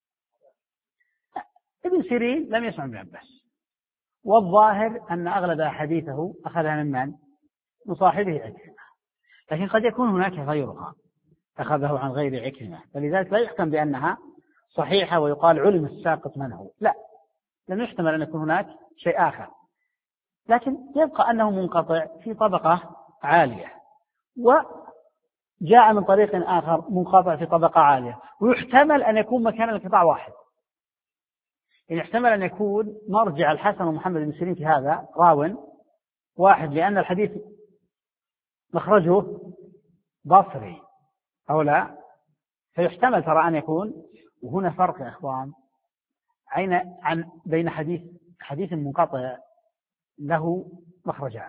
ابن سيرين لم يسمع من ابن عباس، والظاهر أن أغلب حديثه أخذها من من؟ من صاحبه عكرمة، لكن قد يكون هناك غيرها أخذه عن غير عكرمة، فلذلك لا يحكم بأنها صحيحة ويقال علم الساقط منه، لا، لم يحتمل أن يكون هناك شيء آخر، لكن يبقى أنه منقطع في طبقة عالية وجاء من طريق آخر منقطع في طبقة عالية، ويحتمل أن يكون مكان الانقطاع واحد، يعني يحتمل أن يكون مرجع الحسن ومحمد بن سيرين في هذا راو واحد، لأن الحديث مخرجه بصري أو لا، فيحتمل ترى أن يكون. وهنا فرق يا إخوان عين عن بين حديث حديث منقطع له مخرجان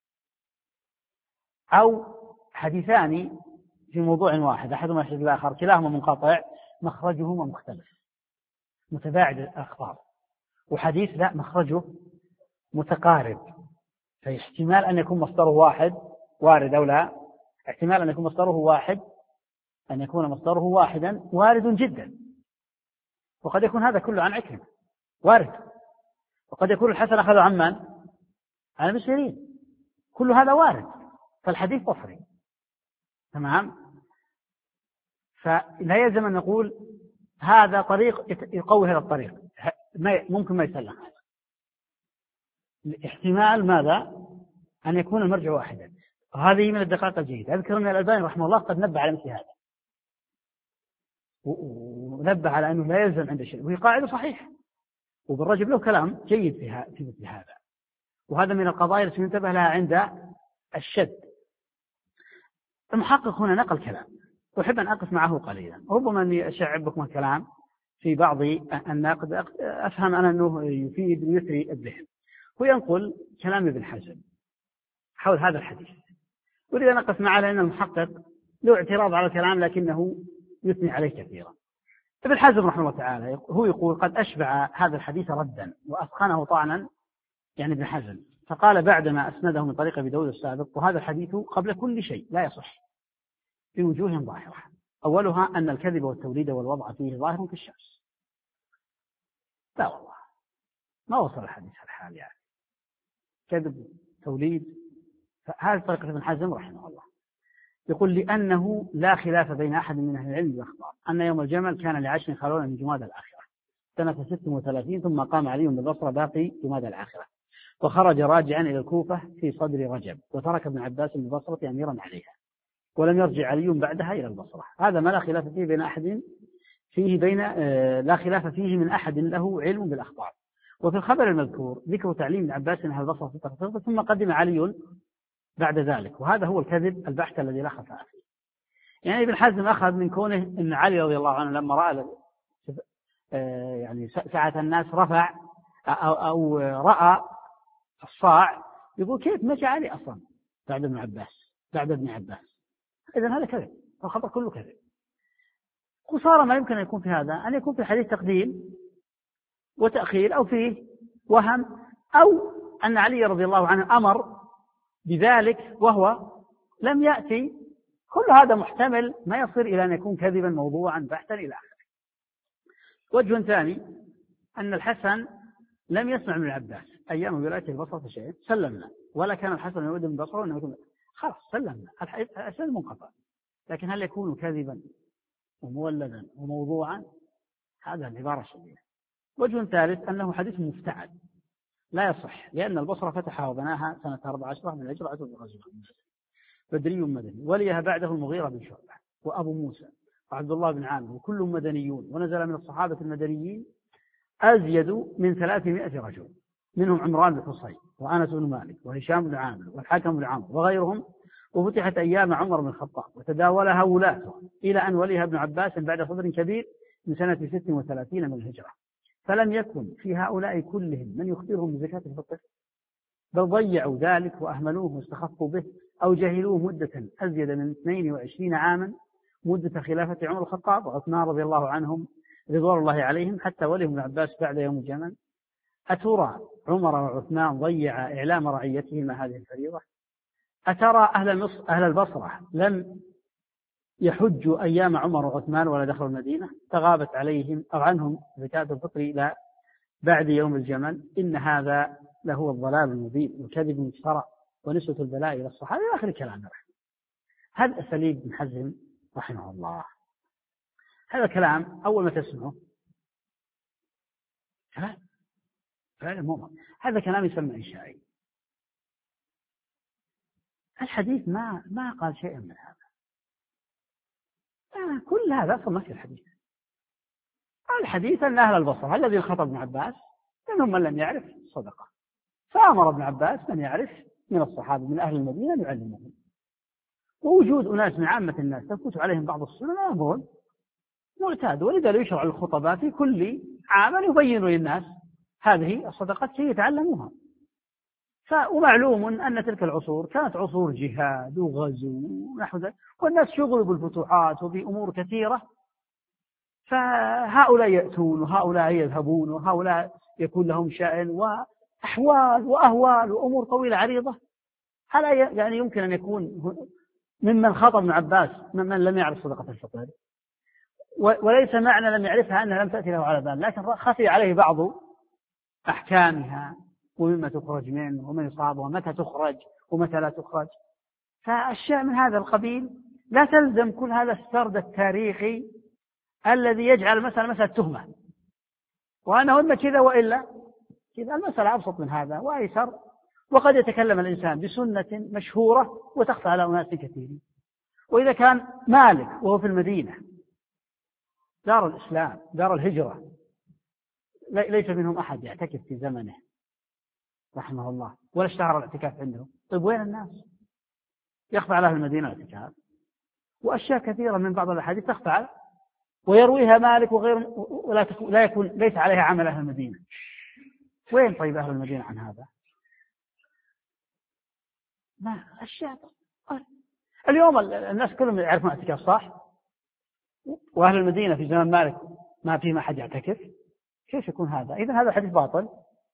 أو حديثان في موضوع واحد أحدهما يحدث الآخر، كلاهما منقطع مخرجهما مختلف متباعد الأخبار، وحديث لا مخرجه متقارب، فاحتمال أن يكون مصدره واحد وارد أو لا، احتمال أن يكون مصدره واحد أن يكون مصدره واحدا وارد جدا، وقد يكون هذا كله عن عكرمة وارد، وقد يكون الحسن أخذه عن من؟ عن ابن سيرين، كل هذا وارد، فالحديث بصري تمام. فلا يلزم أن نقول هذا طريق يقوي هذا الطريق، ممكن ما يسلم هذا، احتمال ماذا؟ أن يكون المرجع واحدا، وهذه من الدقائق الجيدة. أذكر أن الألباني رحمه الله قد نبه على مثل هذا، ونبه على أنه لا يلزم عند شيء، وهي قاعدة صحيحة، وبالرجل له كلام جيد في مثل هذا، وهذا من القضايا التي ينتبه لها عند الشد. المحقق هنا نقل كلام، أحب أن أقف معه قليلا، ربما أني أشعب بكم الكلام في بعض الناقد أفهم أنا أنه يفيد ويثري الذهن، وينقل كلام ابن حزم حول هذا الحديث. أريد أن أقف معه لأن المحقق له اعتراض على الكلام لكنه يثني عليه كثيرا. ابن حزم رحمه الله تعالى هو يقول قد أشبع هذا الحديث ردا وأثخنه طعنا، يعني ابن حزم، فقال بعدما أسنده من طريق أبي داود السابق: وهذا الحديث قبل كل شيء لا يصح في وجوه ظاهرة، أولها أن الكذب والتوليد والوضع فيه ظاهر كالشمس. لا والله ما وصل الحديث الحال، يعني كذب توليد. هذه طريقة ابن حزم رحمه الله. يقول: لأنه لا خلاف بين أحد من أهل العلم والأخبار أن يوم الجمل كان لعشر خلونا من جماد الآخرة سنة ست وثلاثين، ثم قام علي من البصرة باقي جماد الآخرة وخرج راجعا إلى الكوفة في صدر رجب، وترك ابن عباس البصرة أميرا عليها، ولم يرجع علي بعدها إلى البصرة. هذا ما لا خلاف فيه بين أحد فيه بين آه لا خلاف فيه من أحد له علم بالأخبار. وفي الخبر المذكور ذكر تعليم ابن عباس أهل البصرة في التخصيص، ثم قدم علي بعد ذلك، وهذا هو الكذب البحث الذي لا خفاء فيه. يعني ابن حزم أخذ من كونه أن علي رضي الله عنه لما رأى آه يعني سعة الناس رفع أو, أو رأى الصاع، يقول كيف مشى علي أصلا بعد ابن عباس بعد ابن عباس إذن هذا كذب، الخبر كله كذب. خسارة ما يمكن أن يكون في هذا أن يكون في الحديث تقديم وتأخير، أو فيه وهم، أو أن علي رضي الله عنه أمر بذلك وهو لم يأتي. كل هذا محتمل، ما يصير إلى أن يكون كذبا موضوعا بحثا إلى آخره. وجه ثاني أن الحسن لم يسمع من العباس أيام ولايته البصرة شيء، سلمنا، ولا كان الحسن يود من البصرة وإنه يكون خلاص سلمنا، الحسن منقطع. لكن هل يكون كذبا ومولدا وموضوعا؟ هذا العبارة الشديدة. وجه ثالث أنه حديث مفتعل لا يصح، لأن البصرة فتحها وبناها سنة أربع عشرة من الهجرة عشر الرجل بدري مدني، وليها بعده المغيرة بن شعبة وأبو موسى وعبد الله بن عامر، وكلهم مدنيون، ونزل من الصحابة المدنيين أزيد من ثلاثمائة رجل، منهم عمران بن حصين وأنس بن مالك وهشام بن عامر والحكم بن عمرو وغيرهم، وفتحت أيام عمر بن الخطاب وتداولها ولاته إلى أن وليها ابن عباس بعد صدر كبير من سنة ست وثلاثين من الهجرة. فلم يكن في هؤلاء كلهم من يخبرهم بزكاة الفطر، بل ضيعوا ذلك وأهملوه واستخفوا به أو جهلوه مدة أزيد من اثنين وعشرين عاما، مدة خلافة عمر الخطاب وعثمان رضي الله عنهم رضوان الله عليهم، حتى وليهم ابن عباس بعد يوم الجمل. أترى عمر وعثمان ضيع إعلام رعيتهما هذه الفريضة؟ أترى أهل مصر أهل البصرة لم يحجوا أيام عمر وعثمان ولا دخلوا المدينة؟ تغابت عليهم أو عنهم زكاة الفطر إلى بعد يوم الجمل. إن هذا لهو الضلال المبين وكذب مفترى ونسبة البلاء إلى الصحابة إلى آخر كلام. هذا أساليب ابن حزم رحمه الله. هذا كلام أول ما تسمعه كلام فعلا مؤمن، هذا كلام يسمى إنشائي. الحديث ما ما قال شيئا من هذا، آه كل هذا أصلا ما في الحديث. الحديث أن أهل البصرة الذي خطب ابن عباس منهم من لم يعرف صدقة، فأمر ابن عباس من يعرف من الصحابة من أهل المدينة أن يعلمهم. ووجود أناس من عامة الناس تفوت عليهم بعض السنن أمر معتاد، ولذا يشرع للخطباء في كل عام يبينوا للناس هذه الصدقات كي يتعلموها. ومعلوم أن تلك العصور كانت عصور جهاد وغزو ونحو ذلك، والناس شغلوا بالفتوحات وبأمور كثيرة، فهؤلاء يأتون وهؤلاء يذهبون وهؤلاء يكون لهم شأن وأحوال وأهوال وأمور طويلة عريضة. هل يعني يمكن أن يكون ممن خطب ابن عباس ممن لم يعرف صدقة الفطر؟ وليس معنى لم يعرفها أنها لم تأتي له على بال، لكن خفي عليه بعض أحكامها ومما تخرج منه ومن يصاب ومتى تخرج ومتى لا تخرج. فالشيء من هذا القبيل لا تلزم كل هذا السرد التاريخي الذي يجعل المسألة مسألة تهمة وأنه إما كذا وإلا كذا. المسألة أبسط من هذا وأيسر، وقد يتكلم الإنسان بسنة مشهورة وتخفى على أناس كثيرين. وإذا كان مالك وهو في المدينة دار الإسلام دار الهجرة ليس منهم أحد يعتكف في زمنه رحمه الله ولا اشتهر الاعتكاف عنده، طيب وين الناس؟ يخفى على أهل المدينة الاعتكاف، وأشياء كثيرة من بعض الأحاديث تخفى على ويرويها مالك وغير ولا تكون لا يكون ليس عليها عمل أهل المدينة. وين طيب أهل المدينة عن هذا؟ ما أشياء. اليوم الناس كلهم يعرفون اعتكاف صح، وأهل المدينة في زمان مالك ما في ما حد يعتكف. كيف يكون هذا؟ إذا هذا حديث باطل.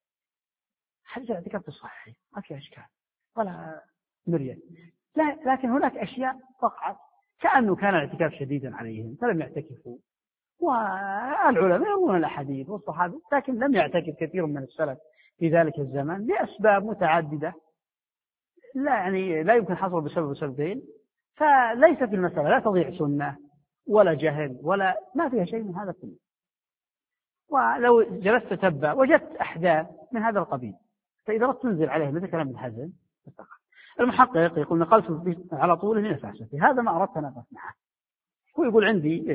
حديث الاعتكاف صحيح ما في أشكال ولا مرية، لا لكن هناك أشياء وقعت كأنه كان الاعتكاف شديدا عليهم فلم يعتكفوا، والعلماء يروون الأحاديث والصحابة، لكن لم يعتكف كثير من السلف في ذلك الزمان لأسباب متعددة لا يعني لا يمكن حصره بسبب وسببين. فليس في المسألة لا تضيع سنة ولا جهل ولا ما فيها شيء من هذا كله. ولو جلست تتبع وجدت أحداث من هذا القبيل، فإذا رأت تنزل عليه مثل كلام ابن حزم. المحقق يقول نقلت على طوله من الفلسفة، هذا ما أردت أن أقف معه. هو يقول عندي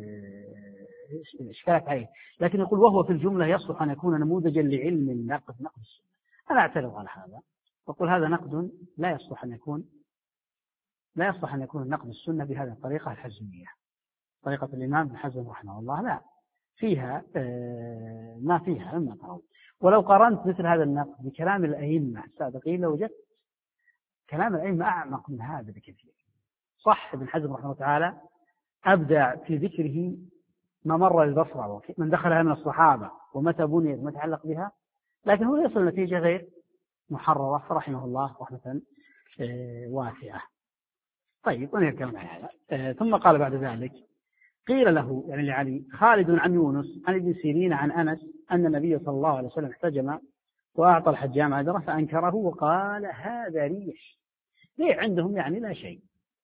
إشكالات عليه، لكن يقول وهو في الجملة يصلح أن يكون نموذجا لعلم النقد نقد السنة. أنا أعترض على هذا وأقول هذا نقد لا يصلح أن يكون لا يصلح أن يكون نقد السنة بهذه الطريقة الحزمية، طريقة الإمام ابن حزم رحمه الله، لا فيها ما فيها مما ترون. ولو قارنت مثل هذا النقد بكلام الأئمة السابقين لوجدت كلام الأئمة أعمق من هذا بكثير. صح ابن حزم رحمه الله تعالى أبدع في ذكره ما مر البصرة من دخلها من الصحابة ومتى بنيت وما تعلق بها، لكن هو يصل نتيجة غير محررة رحمه الله رحمة واسعة. طيب ونتكلم عن هذا. ثم قال بعد ذلك قيل له يعني لعلي خالد عن يونس عن ابن سيرين عن أنس أن النبي صلى الله عليه وسلم احتجم وأعطى الحجام أجره فأنكره وقال هذا ريش. ليه عندهم يعني لا شيء.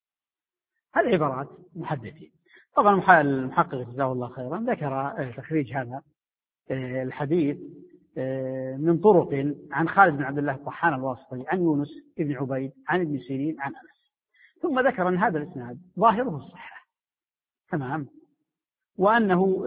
هذه عبارات محدثين. طبعا المحقق جزاه الله خيرا ذكر تخريج هذا الحديث من طرق عن خالد بن عبد الله الطحان الواسطي عن يونس بن عبيد عن ابن سيرين عن أنس، ثم ذكر أن هذا الإسناد ظاهره الصحة تمام، وأنه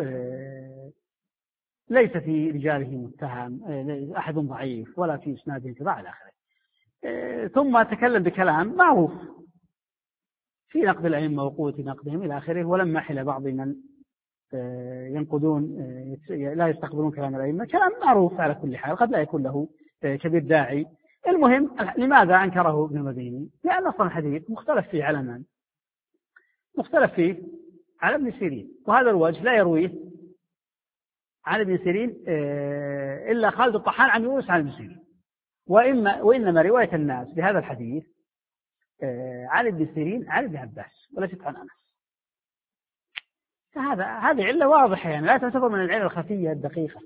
ليس في رجاله متهم أحد ضعيف ولا في إسناده كذا إلى آخره. ثم تكلم بكلام معروف في نقد الأئمة وقوة نقدهم إلى آخره، ولما حل بعض من ينقدون لا يستقبلون كلام الأئمة كلام معروف على كل حال قد لا يكون له كبير داعي. المهم لماذا أنكره ابن المديني؟ لأن أصلا الحديث مختلف فيه على من؟ مختلف فيه على ابن سيرين، وهذا الوجه لا يرويه عن ابن سيرين إلا خالد الطحان عن يونس عن ابن سيرين، وإما وإنما رواية الناس بهذا الحديث عن ابن سيرين عن ابن عباس وليست عن أنس. فهذا هذه علة واضحة يعني لا تعتبر من العلة الخفية الدقيقة.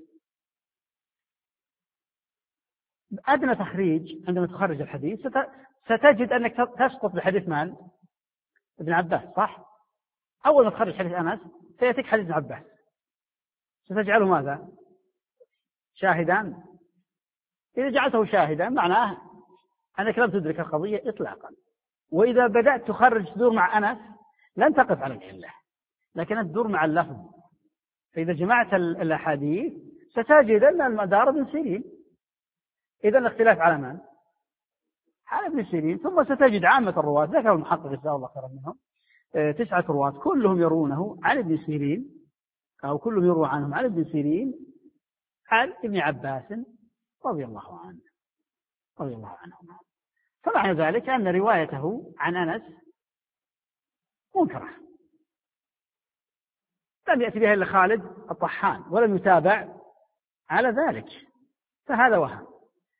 أدنى تخريج عندما تخرج الحديث ستجد أنك تسقط بحديث مال ابن عباس صح؟ أول ما تخرج حديث أنس سيأتيك حديث ابن عباس، ستجعله ماذا؟ شاهدان. إذا جعلته شاهدا معناه أنك لم تدرك القضية إطلاقا. وإذا بدأت تخرج تدور مع أنس لن تقف على العلة لكن تدور مع اللفظ. فإذا جمعت الأحاديث ستجد أن المدار ابن سيرين، إذا الاختلاف على من؟ على ابن سيرين. ثم ستجد عامة الرواة ذكر المحقق جزاه الله خيرا منهم تسعة رواة كلهم يرونه عن ابن سيرين أو كلهم يروى عنهم عن ابن سيرين عن ابن عباس رضي الله عنه رضي الله عنهما. فمعنى ذلك أن روايته عن أنس منكرة لم يأتي بها إلا خالد الطحان ولم يتابع على ذلك، فهذا وهم.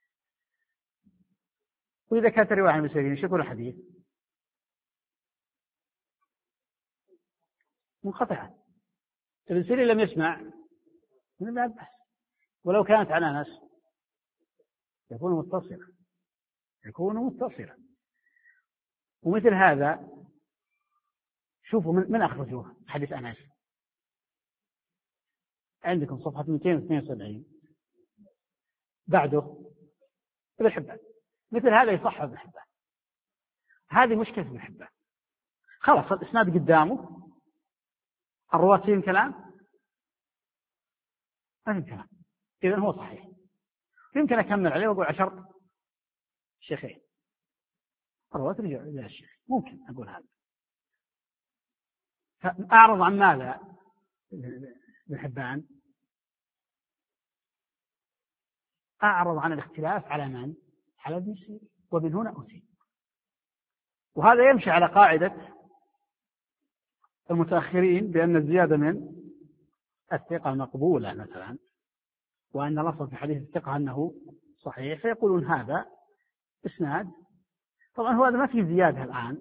وإذا كانت رواية عن ابن سيرين شكل الحديث منقطعة. ابن سيرين لم يسمع من ابن عباس، ولو كانت عن أنس يكون متصلا يكون متصلا. ومثل هذا شوفوا من, من أخرجوه حديث أنس عندكم صفحة مئتين واثنين وسبعين بعده ابن حبان. مثل هذا يصح ابن حبان. هذه مشكلة ابن حبان، خلاص الإسناد قدامه الرواة فيهم كلام ما فيهم كلام، إذن هو صحيح. يمكن أكمل عليه وأقول عشر شيخين الرواة رجع إلى الشيخ، ممكن أقول هذا. فأعرض عن ماذا؟ ابن حبان أعرض عن الاختلاف على من؟ على ابن سيرين، ومن هنا أتي. وهذا يمشي على قاعدة المتأخرين بأن الزيادة من الثقة مقبولة مثلا، وأن الأصل في حديث الثقة أنه صحيح، فيقولون هذا إسناد. طبعا هو هذا ما فيه زيادة الآن،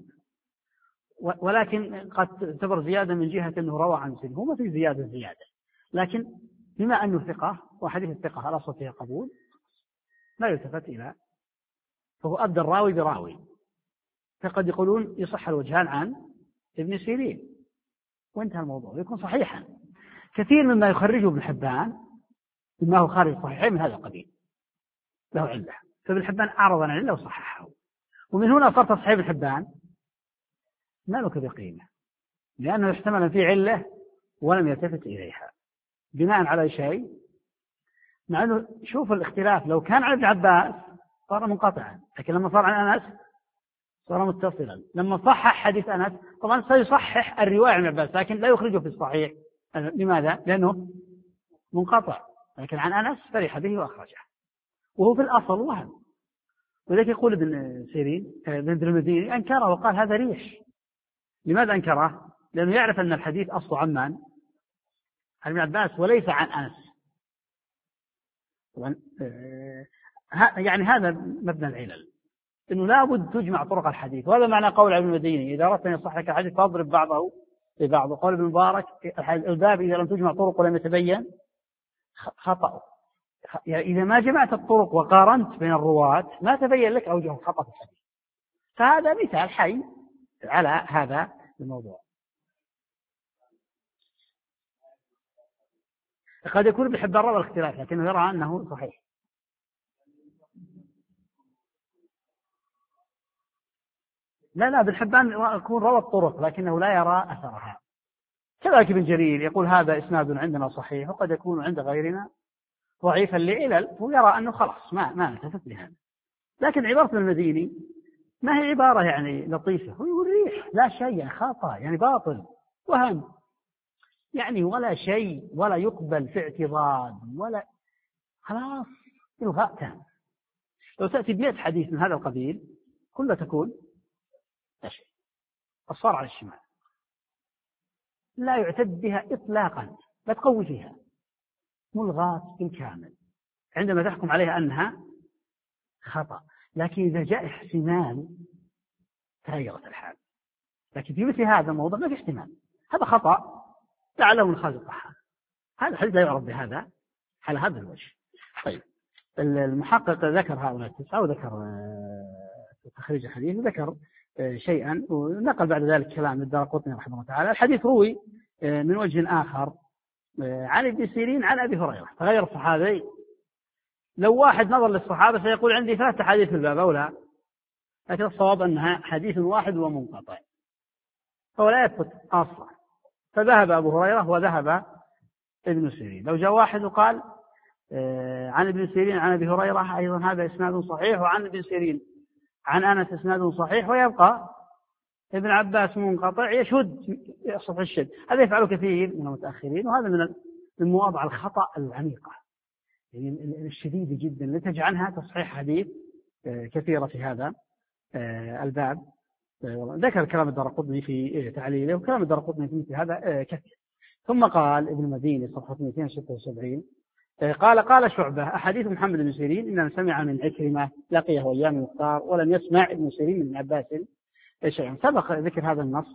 ولكن قد تعتبر زيادة من جهة أنه روى عن سنه، هو ما فيه زيادة زيادة، لكن بما أنه ثقة وحديث الثقة الأصل فيه قبول لا يلتفت إلى، فهو أبدى الراوي براوي. فقد يقولون يصح الوجهان عن ابن سيرين وانتهى الموضوع، يكون صحيحا. كثير مما يخرجه ابن حبان مما هو خارج الصحيحين من هذا القبيل له علة، فابن حبان أعرض عن العلة وصححه، ومن هنا صار تصحيح ابن حبان ما له بقيمة، لأنه يحتمل أن فيه علة ولم يلتفت إليها بناء على شيء، مع أنه شوف الاختلاف، لو كان عن ابن عباس صار منقطعا، لكن لما صار عن أنس صار متصلا. لما صحح حديث أنس طبعا سيصحح الرواية عن ابن عباس، لكن لا يخرجه في الصحيح. لماذا؟ لأنه منقطع، لكن عن أنس فرح به وأخرجه، وهو في الأصل وهم. ولذلك يقول ابن سيرين ابن المديني أنكره وقال هذا ريش. لماذا أنكره؟ لأنه يعرف أن الحديث أصله عن من؟ عن ابن عباس وليس عن أنس. يعني هذا مبنى العلل، إنه لابد تجمع طرق الحديث، وهذا معنى قول ابن المديني إذا أردت أن يصح لك الحديث فاضرب بعضه ببعض. قول ابن مبارك الباب إذا لم تجمع طرق ولم يتبين خطأ. يعني إذا ما جمعت الطرق وقارنت بين الرواة ما تبين لك أوجه الخطأ في الحديث. فهذا مثال حي على هذا الموضوع. قد يكون ابن حبان روى الاختلاف لكنه يرى أنه صحيح. لا لا ابن حبان يكون روى الطرق لكنه لا يرى أثرها. كذلك ابن جرير يقول هذا إسناد عندنا صحيح وقد يكون عند غيرنا ضعيفا لعلل، هو يرى أنه خلاص ما ما نلتفت لهذا. لكن عبارة المديني ما هي عبارة يعني لطيفة، هو يقول ريح لا شيء، خطأ يعني باطل وهم يعني ولا شيء ولا يقبل في اعتراض ولا خلاص إلغاء تام. لو تأتي بمئة حديث من هذا القبيل كلها تكون لا شيء، الصار على الشمال لا يعتد بها إطلاقا، لا تقوي فيها، ملغاة بالكامل عندما تحكم عليها أنها خطأ. لكن إذا جاء احتمال تغيرت الحال، لكن في مثل هذا الموضوع ما في احتمال، هذا خطأ لعله من خارج الطحان، هذا الحديث لا يعرف بهذا على هذا الوجه. طيب المحقق ذكر هؤلاء التسعة وذكر في تخريج الحديث وذكر شيئا ونقل بعد ذلك كلام الدارقطني رحمه الله تعالى. الحديث روي من وجه آخر عن ابن سيرين عن أبي هريرة، تغير الصحابي. لو واحد نظر للصحابة سيقول عندي ثلاثة حديث في الباب أو لا، لكن الصواب أنها حديث واحد ومنقطع فهو لا يثبت أصلا. فذهب أبو هريرة وذهب ابن سيرين. لو جاء واحد وقال عن ابن سيرين عن أبي هريرة أيضا هذا إسناد صحيح، وعن ابن سيرين عن أنس إسناد صحيح، ويبقى ابن عباس منقطع يشد يصف الشد. هذا يفعله كثير من المتأخرين، وهذا من المواضع الخطأ العميقة يعني الشديدة جدا التي عنها تصحيح حديث كثيرة في هذا الباب. ذكر كلام الدارقطني في تعليله وكلام الدارقطني في مثل هذا كثير. ثم قال ابن المديني صفحة مئتين وستة وسبعين قال قال شعبة أحاديث محمد بن سيرين إنما سمع من عكرمة لقيه أيام مختار ولم يسمع ابن سيرين من عباس شيئا. سبق ذكر هذا النص،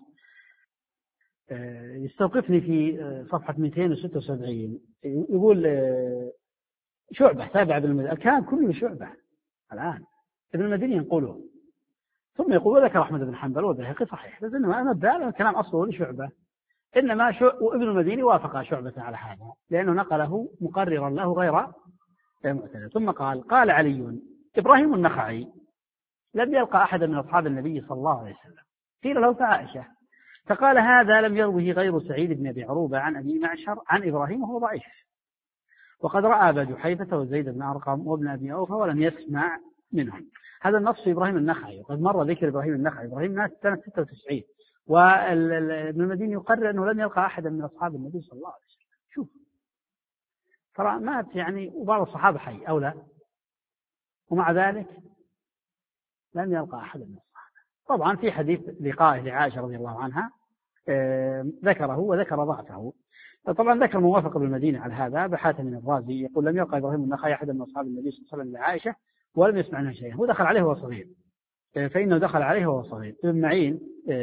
يستوقفني في صفحة مئتين وستة وسبعين يقول شعبة تابع ابن المديني، كان كله شعبة الآن ابن المديني ينقله، ثم يقول ذكر أحمد بن حنبل والبيهقي صحيح، بس إنما أنا بدأ الكلام أصله لشعبة، إنما شو وابن المديني وافق شعبة على هذا لأنه نقله مقررا له غير معتدل. ثم قال قال علي إبراهيم النخعي لم يلقى أحدا من أصحاب النبي صلى الله عليه وسلم، قيل له عائشة، فقال هذا لم يروه غير سعيد بن أبي عروبة عن أبي معشر عن إبراهيم وهو ضعيف، وقد رأى أبا جحيفة وزيد بن أرقم وابن أبي أوفى ولم يسمع منهم. هذا النص في إبراهيم النخعي، وقد مر ذكر إبراهيم النخعي. إبراهيم مات سنة ستة وتسعين وابن المديني يقرر أنه لم يلقى أحدا من أصحاب النبي صلى الله عليه وسلم. شوف ترى مات يعني وبعض الصحابة حي أو لا، ومع ذلك لم يلقى أحدا من الصحابة. طبعا في حديث لقائه لعائشة رضي الله عنها ذكره وذكر ضعفه. طبعا ذكر موافق بالمدينة على هذا بحاتم من الرازي، يقول لم يلقى إبراهيم النخعي أحدا من أصحاب النبي صلى الله عليه وسلم لعائشة ولم يسمع منها شيئا، هو دخل عليه وهو صغير، فإنه دخل عليه وهو صغير. ابن معين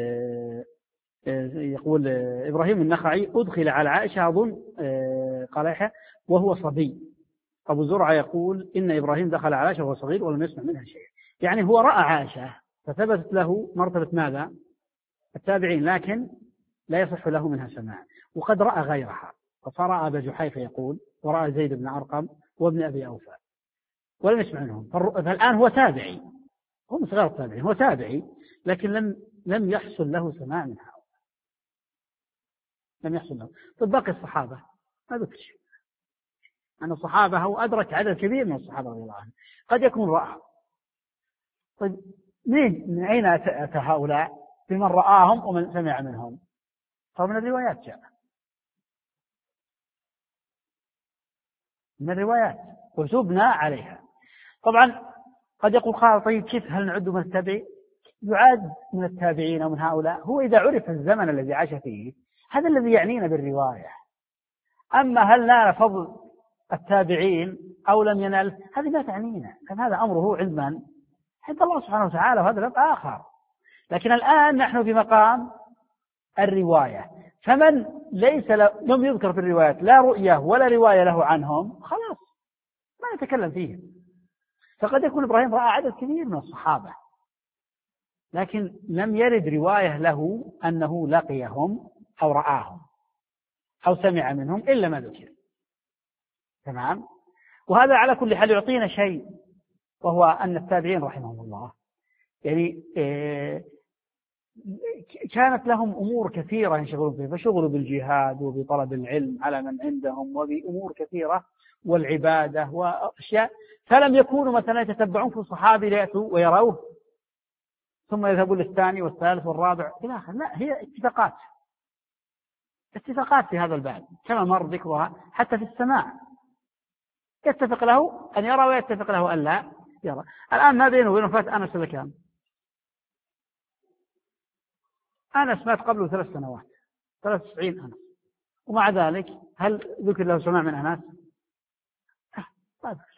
يقول إبراهيم النخعي أدخل على عائشة أظن قال يحيى وهو صبي. أبو زرعة يقول إن إبراهيم دخل على عائشة وهو صغير ولم يسمع منها شيئا، يعني هو رأى عائشة فثبتت له مرتبة ماذا؟ التابعين، لكن لا يصح له منها سماع. وقد رأى غيرها، فرأى أبا جحيفة يقول ورأى زيد بن أرقم وابن أبي أوفى ولم يسمع منهم. فالآن هو تابعي، هو مش غير تابعي، هو تابعي، لكن لم لم يحصل له سماع من هؤلاء، لم يحصل له. طب باقي الصحابة ما ذكر شيء، أن الصحابة هو أدرك عدد كبير من الصحابة رضي الله عنهم، قد يكون رأى. طيب مين من أين أتى هؤلاء؟ بمن رآهم ومن سمع منهم. طب من الروايات جاء، من الروايات وثبنا عليها. طبعا قد يقول قال طيب كيف هل نعد من التابعين؟ يعاد من التابعين ومن هؤلاء هو إذا عرف الزمن الذي عاش فيه، هذا الذي يعنينا بالرواية. أما هل نال فضل التابعين أو لم ينال هذه لا تعنينا، كان هذا أمره عند من؟ عند الله سبحانه وتعالى، وهذا باب آخر. لكن الآن نحن في مقام الرواية، فمن ليس لم يذكر في الروايات لا رؤية ولا رواية له عنهم خلاص ما نتكلم فيه. فقد يكون إبراهيم رأى عدد كبير من الصحابة لكن لم يرد رواية له أنه لقيهم أو رآهم أو سمع منهم إلا ما ذكر. تمام. وهذا على كل حال يعطينا شيء، وهو أن التابعين رحمهم الله يعني كانت لهم أمور كثيرة ينشغلون فيها، فشغلوا بالجهاد وبطلب العلم على من عندهم وبأمور كثيرة والعبادة وأشياء، فلم يكونوا مثلا يتتبعون في صحابي ليأتوا ويروه ثم يذهبون للثاني والثالث والرابع إلى آخره. لا، هي اتفاقات اتفاقات في هذا الباب كما مر ذكرها حتى في السماع، يتفق له أن يرى ويتفق له أن لا يرى. الآن ما بينه وبين وفاة أنس كم؟ أنس مات قبله ثلاث سنوات، ثلاث وتسعين أنس، ومع ذلك هل ذكر له سماع من أنس؟ لا ذكر.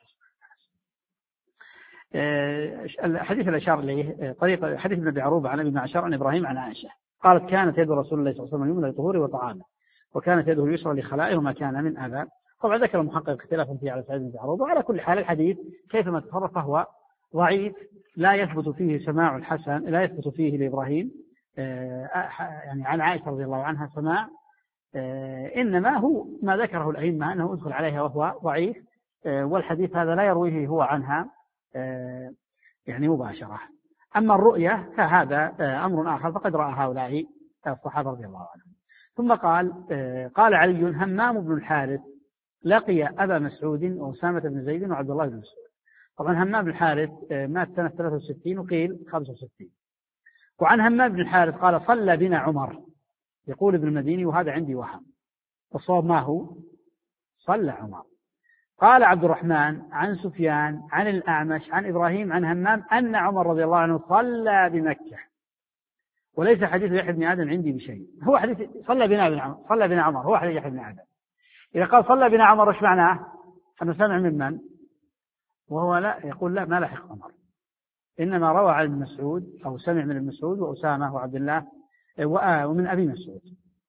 الحديث الأشار إليه طريق حديث ابن أبي عروبة عن أبي معشر عن إبراهيم عن عائشة قالت كانت يد رسول الله صلى الله عليه وسلم اليمنى لطهوره وطعامه وكانت يده اليسرى لخلائه وما كان من آذان. طبعا ذكر المحقق اختلافا فيه على سعيد بن أبي عروبة. وعلى كل حال الحديث كيفما تصرف فهو ضعيف، لا يثبت فيه سماع الحسن، لا يثبت فيه لإبراهيم يعني عن عائشة رضي الله عنها سماع، إنما هو ما ذكره الأئمة أنه أدخل عليها وهو ضعيف، والحديث هذا لا يرويه هو عنها يعني مباشرة. أما الرؤية فهذا أمر آخر، فقد رأى هؤلاء الصحابة رضي الله عنهم. ثم قال قال علي همام بن الحارث لقي أبا مسعود وأسامة بن زيد وعبد الله بن مسعود. طبعا همام بن الحارث مات سنة ثلاثة وستين وقيل خمسة وستين. وعن همام بن الحارث قال صلى بنا عمر، يقول ابن المديني وهذا عندي وهم، والصواب ما هو صلى عمر. قال عبد الرحمن عن سفيان عن الأعمش عن إبراهيم عن همام أن عمر رضي الله عنه صلى بمكة، وليس حديث يحيى بن آدم عندي بشيء، هو حديث صلى بنا بن عمر، صلى بنا عمر هو حديث يحيى بن آدم. إذا قال صلى بنا عمر ايش معناه؟ أنه سمع من من؟ وهو لا يقول لا ما لحق عمر، إنما روى عن ابن مسعود أو سمع من ابن مسعود وأسامة وعبد الله ومن أبي مسعود.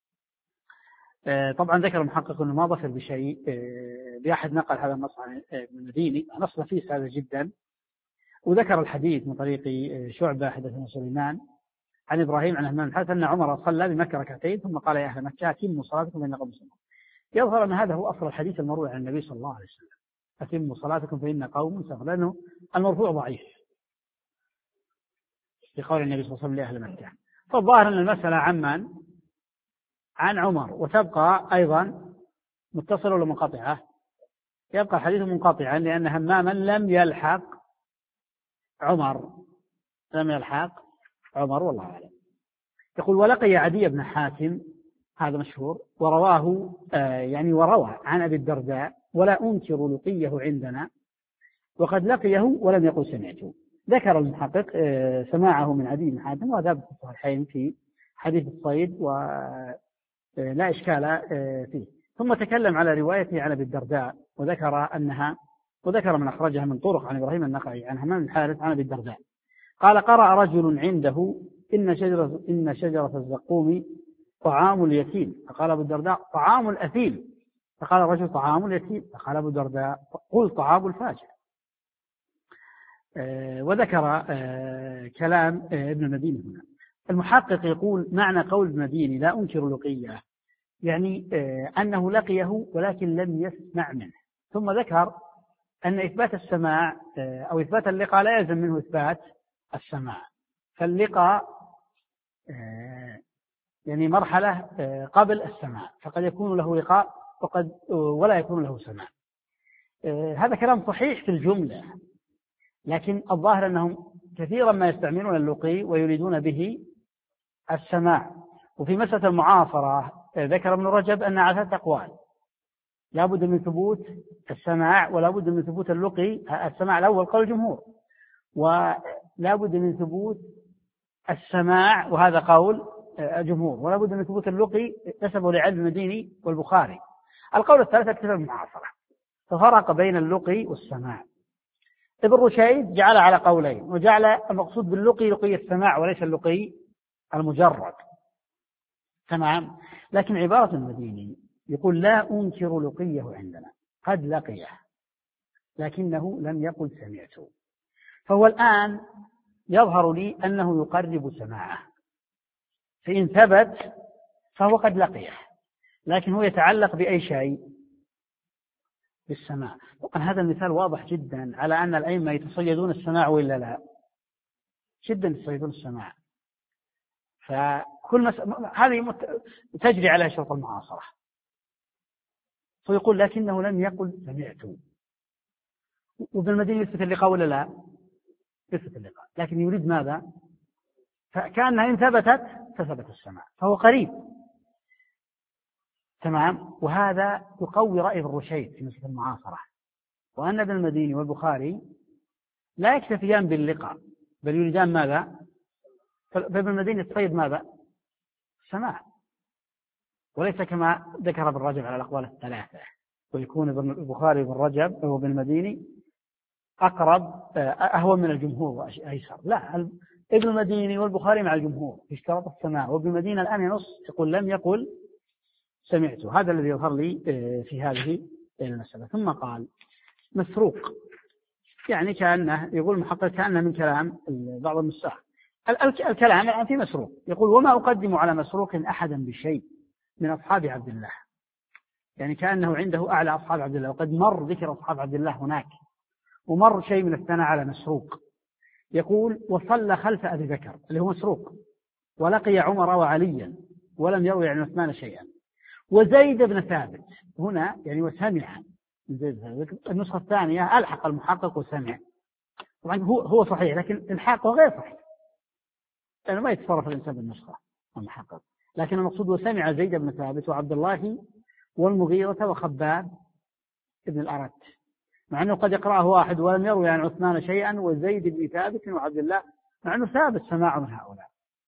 طبعا ذكر المحقق أنه ما ظفر بشيء بأحد نقل هذا النص عن ابن المديني، نص نفيس هذا جدا. وذكر الحديث من طريق شعبة حدثنا سليمان عن إبراهيم عن همام الحارث أن عمر صلى بمكة ركعتين ثم قال يا أهل مكة أتموا صلاتكم فإن قوم سمعوا. يظهر أن هذا هو أصل الحديث المروي عن النبي صلى الله عليه وسلم، أتموا صلاتكم فإن قوم سمعوا، لأنه المرفوع ضعيف في قول النبي صلى الله عليه وسلم لأهل مكة. فالظاهر أن المسألة عمن عن عمر، وتبقى أيضا متصلة ولا منقطعة؟ يبقى الحديث منقطعا لأن هماما لم يلحق عمر، لم يلحق عمر والله أعلم. يقول ولقي عدي بن حاتم، هذا مشهور، ورواه آه يعني وروى عن أبي الدرداء ولا أنكر لقيه عندنا وقد لقيه ولم يقل سمعته. ذكر المحقق آه سماعه من عدي بن حاتم، وهذا في الصحيحين في حديث الصيد ولا إشكال آه فيه. ثم تكلم على روايته عن أبي الدرداء وذكر أنها وذكر من أخرجها من طرق عن إبراهيم النخعي عن همام الحارث عن أبي الدرداء قال قرأ رجل عنده إن شجرة, إن شجرة الزقوم طعام اليتيم، فقال أبو الدرداء طعام الأثيم، فقال الرجل طعام اليتيم، فقال أبو الدرداء قل طعام الفاجر. آه وذكر آه كلام آه ابن المديني هنا. المحقق يقول معنى قول ابن المديني لا أنكر لقيه، يعني آه أنه لقيه ولكن لم يسمع منه. ثم ذكر أن إثبات السماع آه أو إثبات اللقاء لا يلزم منه إثبات السماع، فاللقاء آه يعني مرحلة آه قبل السماع، فقد يكون له لقاء وقد ولا يكون له سماع. آه هذا كلام صحيح في الجملة، لكن الظاهر أنهم كثيرا ما يستعملون اللقي ويريدون به السماع. وفي مسألة المعاصرة آه ذكر ابن رجب أن على ثلاث أقوال، لا بد من ثبوت السماع ولا بد من ثبوت اللقي. السماع الأول قول الجمهور، ولا بد من ثبوت السماع وهذا قول الجمهور، ولا بد من ثبوت اللقي نسبه لعلم المديني والبخاري. القول الثالث اكتفى بالمعاصرة، ففرق بين اللقي والسماع. ابن رشيد جعل على قولين، وجعل المقصود باللقي لقي السماع وليس اللقي المجرد. تمام. لكن عبارة المديني يقول لا أنكر لقيه عندنا، قد لقيه لكنه لم يقل سمعته، فهو الآن يظهر لي أنه يقرب سماعه، فإن ثبت فهو قد لقيه، لكن هو يتعلق بأي شيء؟ بالسماع. طبعا هذا المثال واضح جدا على أن الأئمة يتصيدون السماع وإلا لا، جدا يتصيدون السماع. فكل مس... هذه مت... تجري عليها شرط المعاصرة. فيقول لكنه لم يقل سمعته، وابن المديني يثبت اللقاء ولا لا؟ يثبت اللقاء، لكن يريد ماذا؟ فكأنها إن ثبتت فثبت السماع، فهو قريب. تمام. وهذا يقوي رأي ابن رشيد في مسألة المعاصرة، وأن ابن المديني والبخاري لا يكتفيان باللقاء بل يريدان ماذا؟ فابن المديني يتصيد ماذا؟ السماع، وليس كما ذكر ابن رجب على الأقوال الثلاثة، ويكون ابن البخاري وابن رجب وابن المديني أقرب أهون من الجمهور وأيسر. لا، ابن المديني والبخاري مع الجمهور في اشتراط السماع، وابن المديني الآن ينص يقول لم يقل سمعته. هذا الذي يظهر لي في هذه المسألة. ثم قال مسروق، يعني كأنه يقول محقق كأنه من كلام بعض النساخ. الكلام الآن في مسروق، يقول وما أقدم على مسروق أحدا بشيء من أصحاب عبد الله، يعني كأنه عنده أعلى أصحاب عبد الله، وقد مر ذكر أصحاب عبد الله هناك، ومر شيء من الثناء على مسروق. يقول وصلى خلف أبي بكر اللي هو مسروق، ولقي عمر وعليا ولم يروي عن عثمان شيئا، وزيد بن ثابت هنا يعني وسمع زيد ثابت. النسخة الثانية ألحق المحقق وسمع، طبعا هو هو صحيح، لكن الحاق غير صحيح لأنه ما يتصرف الإنسان بالنسخة المحقق، لكن المقصود وسمع زيد بن ثابت وعبد الله والمغيرة وخباب ابن الأرت، مع أنه قد يقرأه واحد ولم يروي عن عثمان شيئا، وزيد بن ثابت وعبد الله، مع أنه ثابت سماع من هؤلاء.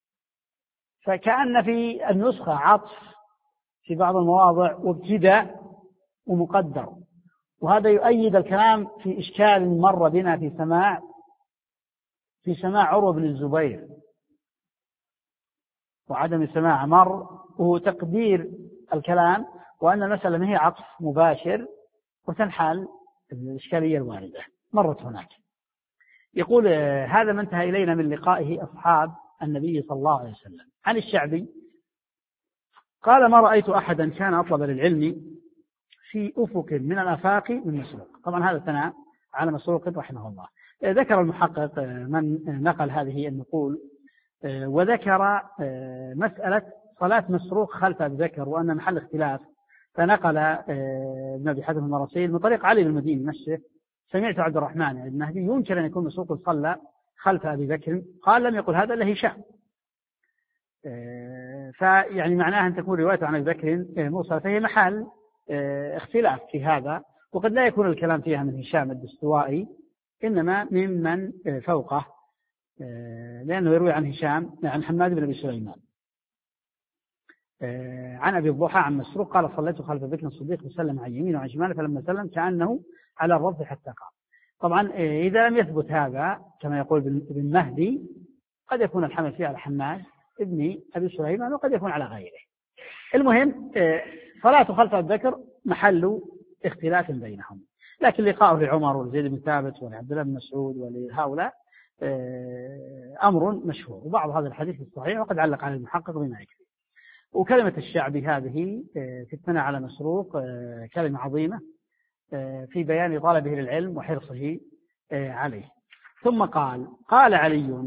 فكأن في النسخة عطف في بعض المواضع وابتداء ومقدر، وهذا يؤيد الكلام في إشكال مر بنا في سماع في سماع عروة بن الزبير وعدم سماع مر، وهو تقدير الكلام وأن المسألة ما هي عطف مباشر وتنحل الإشكالية الواردة مرت هناك. يقول هذا ما انتهى إلينا من لقائه أصحاب النبي صلى الله عليه وسلم. عن الشعبي قال ما رأيت أحدا كان أطلب للعلم في أفق من الآفاق من مسروق. طبعا هذا ثناء على مسروق رحمه الله. ذكر المحقق من نقل هذه النقول، وذكر مسألة صلاة مسروق خلف أبي بكر وأن محل اختلاف، فنقل ابن أبي حاتم المراسيل من طريق علي بن المديني نفسه سمعت عبد الرحمن بن المهدي ينكر أن يكون مسروق صلى خلف أبي بكر، قال لم يقل هذا إلا هشام. فيعني معناها أن تكون روايته عن أبي بكر مرسلة، فهي محل اختلاف في هذا، وقد لا يكون الكلام فيها من هشام الدستوائي، إنما ممن فوقه، لأنه يروي عن هشام عن حماد بن أبي سليمان عن أبي الضحى عن مسروق قال صليت خلف بكر الصديق وسلم عن يمينه وعن شماله فلما سلم كأنه على الرض حتى قام. طبعا إذا لم يثبت هذا كما يقول ابن مهدي قد يكون الحمل فيه على حماد ابن أبي سليمان وقد يكون على غيره. المهم صلاة خلف أبي بكر محل اختلاف بينهم، لكن لقاءه لعمر ولزيد بن ثابت ولعبد الله بن مسعود ولهؤلاء أمر مشهور، وبعض هذا الحديث الصحيح وقد علق على المحقق بما يكفي. وكلمة الشعبي هذه في الثناء على مسروق كلمة عظيمة في بيان طلبه للعلم وحرصه عليه. ثم قال قال علي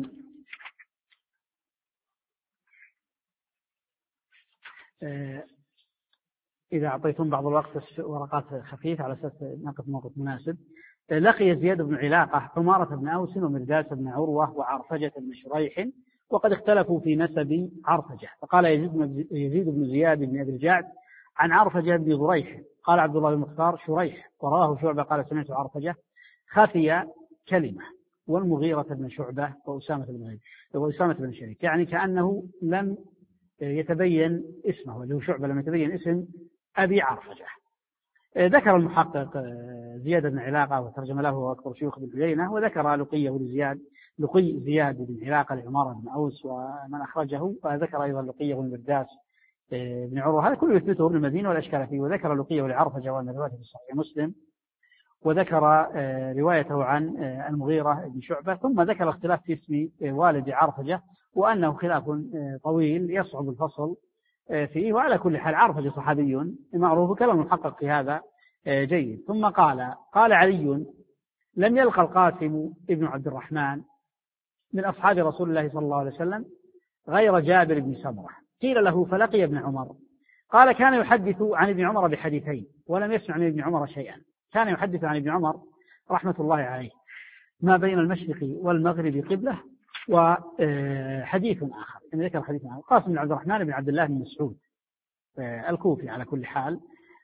إذا أعطيتم بعض الوقت ورقات خفيفة على أساس نقف موقف مناسب. لقي زياد بن علاقة عمارة بن أوس ومرداس بن عروة وعرفجة بن شريح وقد اختلفوا في نسب عرفجة، فقال يزيد بن زياد بن أبي الجعد عن عرفجة بن ضريح قال عبد الله بن مختار شريح، وراه شعبة قال سمعت عرفجة خفي كلمة، والمغيرة بن شعبة وأسامة بن وأسامة بن شريك، يعني كأنه لم يتبين اسمه، اللي هو شعبة لم يتبين اسم أبي عرفجة. ذكر المحقق زياد بن علاقة وترجم له وأكبر شيوخ بن عيينة، وذكر لقيه لزياد لقي زياد بن علاقة لعمارة بن أوس ومن أخرجه، وذكر أيضا لقيه لمرداس بن عروة، هذا كله يثبته ابن المدينة والأشكال فيه. وذكر لقيه لعرفجة وأن روايته في صحيح مسلم، وذكر روايته عن المغيرة بن شعبة، ثم ذكر اختلاف في اسم والد عرفجة وأنه خلاف طويل يصعب الفصل فيه، وعلى كل حال عرفجة صحابي معروف، كلام المحقق في هذا جيد. ثم قال قال علي لم يلقى القاسم ابن عبد الرحمن من أصحاب رسول الله صلى الله عليه وسلم غير جابر بن سمرة، قيل له فلقي ابن عمر قال كان يحدث عن ابن عمر بحديثين ولم يسمع من ابن عمر شيئا، كان يحدث عن ابن عمر رحمة الله عليه ما بين المشرق والمغرب قبلة، وحديث آخر إن ذكر حديث آخر قاسم بن عبد الرحمن بن عبد الله بن مسعود الكوفي على كل حال.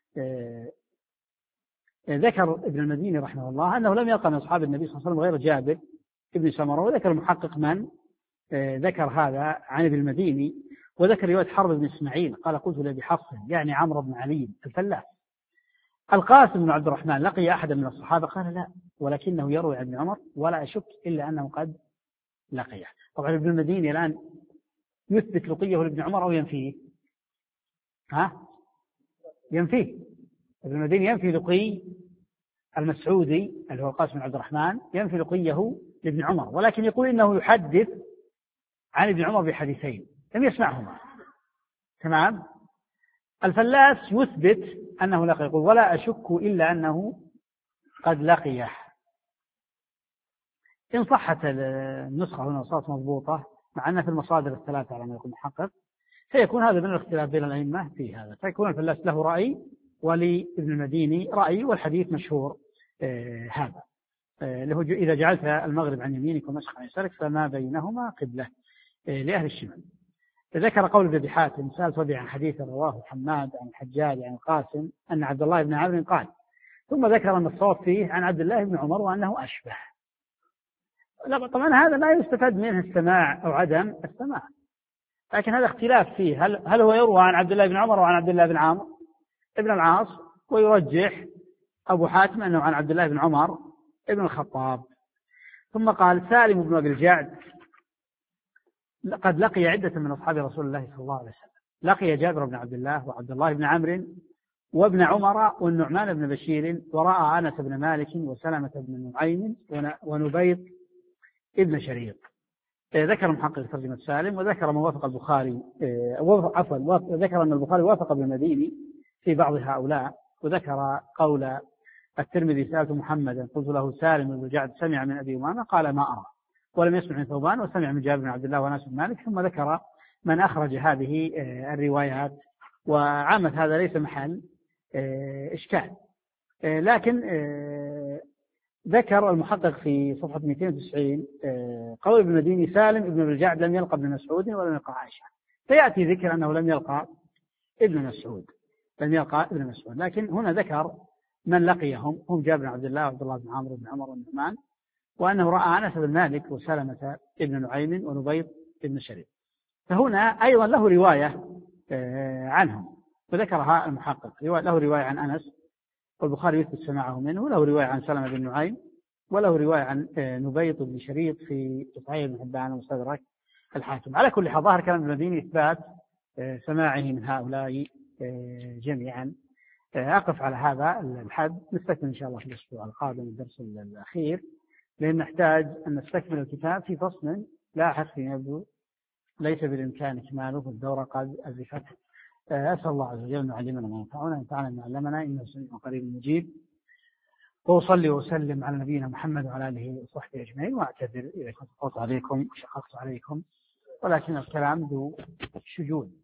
ذكر ابن المديني رحمه الله أنه لم يلقى من أصحاب النبي صلى الله عليه وسلم غير جابر ابن سمرة، وذكر المحقق من ذكر هذا عن ابن المديني، وذكر رواية حرب بن إسماعيل قال قلت لأبي حفص يعني عمرو بن علي الفلاس القاسم بن عبد الرحمن لقي أحدا من الصحابة قال لا، ولكنه يروي عن ابن عمر ولا أشك إلا أنه قد لقيه. طبعا ابن المديني الآن يثبت لقيه لابن عمر أو ينفيه؟ ها ينفيه. ابن المديني ينفي لقي المسعودي اللي هو القاسم بن عبد الرحمن، ينفي لقيه لابن عمر، ولكن يقول إنه يحدث عن ابن عمر بحديثين لم يسمعهما. تمام. الفلاس يثبت أنه لقي، يقول ولا أشك إلا أنه قد لقيه. إن صحت النسخة هنا صارت مضبوطة مع أن في المصادر الثلاثة على ما يكون محقق، فيكون هذا من الاختلاف بين الأئمة في هذا، فيكون الفلاس له رأي ولابن المديني رأي، والحديث مشهور آه هذا آه له إذا جعلت المغرب عن يمينك ومشرق عن يسارك فما بينهما قبلة آه لأهل الشمال. ذكر قول ابن حاتم سألت وبي عن حديث رواه حماد عن الحجاج عن القاسم أن عبد الله بن عمرو قال، ثم ذكر أن الصواب فيه عن عبد الله بن عمر وأنه أشبه. طبعا هذا لا يستفاد منه السماع أو عدم السماع، لكن هذا اختلاف فيه، هل, هل هو يروى عن عبد الله بن عمر وعن عبد الله بن عامر ابن العاص، ويرجح أبو حاتم أنه عن عبد الله بن عمر ابن الخطاب. ثم قال سالم بن أبي الجعد قد لقي عدة من أصحاب رسول الله صلى الله عليه وسلم، لقي جابر بن عبد الله وعبد الله بن عمرو وابن عمر والنعمان بن بشير، ورأى أنس بن مالك وسلمة بن نعيم ونبيط ابن شريط. ذكر محقق ترجمة سالم، وذكر موافق البخاري عفوا ذكر أن البخاري وافق ابن المديني في بعض هؤلاء، وذكر قول الترمذي سألت محمدا قلت له سالم بن جعد سمع من أبي أمامة قال ما أرى، ولم يسمع من ثوبان وسمع من جابر بن عبد الله وأنس بن مالك. ثم ذكر من أخرج هذه الروايات، وعامة هذا ليس محل إشكال، لكن ذكر المحقق في صفحة مئتين وتسعين قول ابن المديني سالم ابن الجعد لم يلقى ابن مسعود ولم يلقى عائشة، فيأتي ذكر أنه لم يلقى ابن مسعود لم يلقى ابن مسعود لكن هنا ذكر من لقيهم هم جابر بن عبد الله وعبد الله بن عمرو بن عمر بن نعمان، وأنه رأى أنس بن مالك وسلمة ابن نعيم ونبيض ابن شريف. فهنا أيضا له رواية عنهم وذكرها المحقق، له رواية عن أنس والبخاري يثبت سماعه منه، وله رواية عن سلمة بن نعيم، وله رواية عن نبيض بن شريط في صحيح ابن حبان ومستدرك الحاكم. على كل حال ظاهر كلام المديني إثبات سماعه من هؤلاء جميعا. أقف على هذا الحد، نستكمل إن شاء الله في الأسبوع القادم الدرس الأخير، لأن نحتاج أن نستكمل الكتاب في فصل لاحق يبدو ليس بالإمكان إكماله في الدورة قد أزفت. أسأل الله عز وجل أن يعلمنا ما ينفعنا وينفعنا ما علمنا، إنه سميع قريب مجيب. وأصلي وسلم على نبينا محمد وعلى آله وصحبه أجمعين، وأعتذر إذا كنت قلت عليكم وشققت عليكم، ولكن الكلام ذو شجون.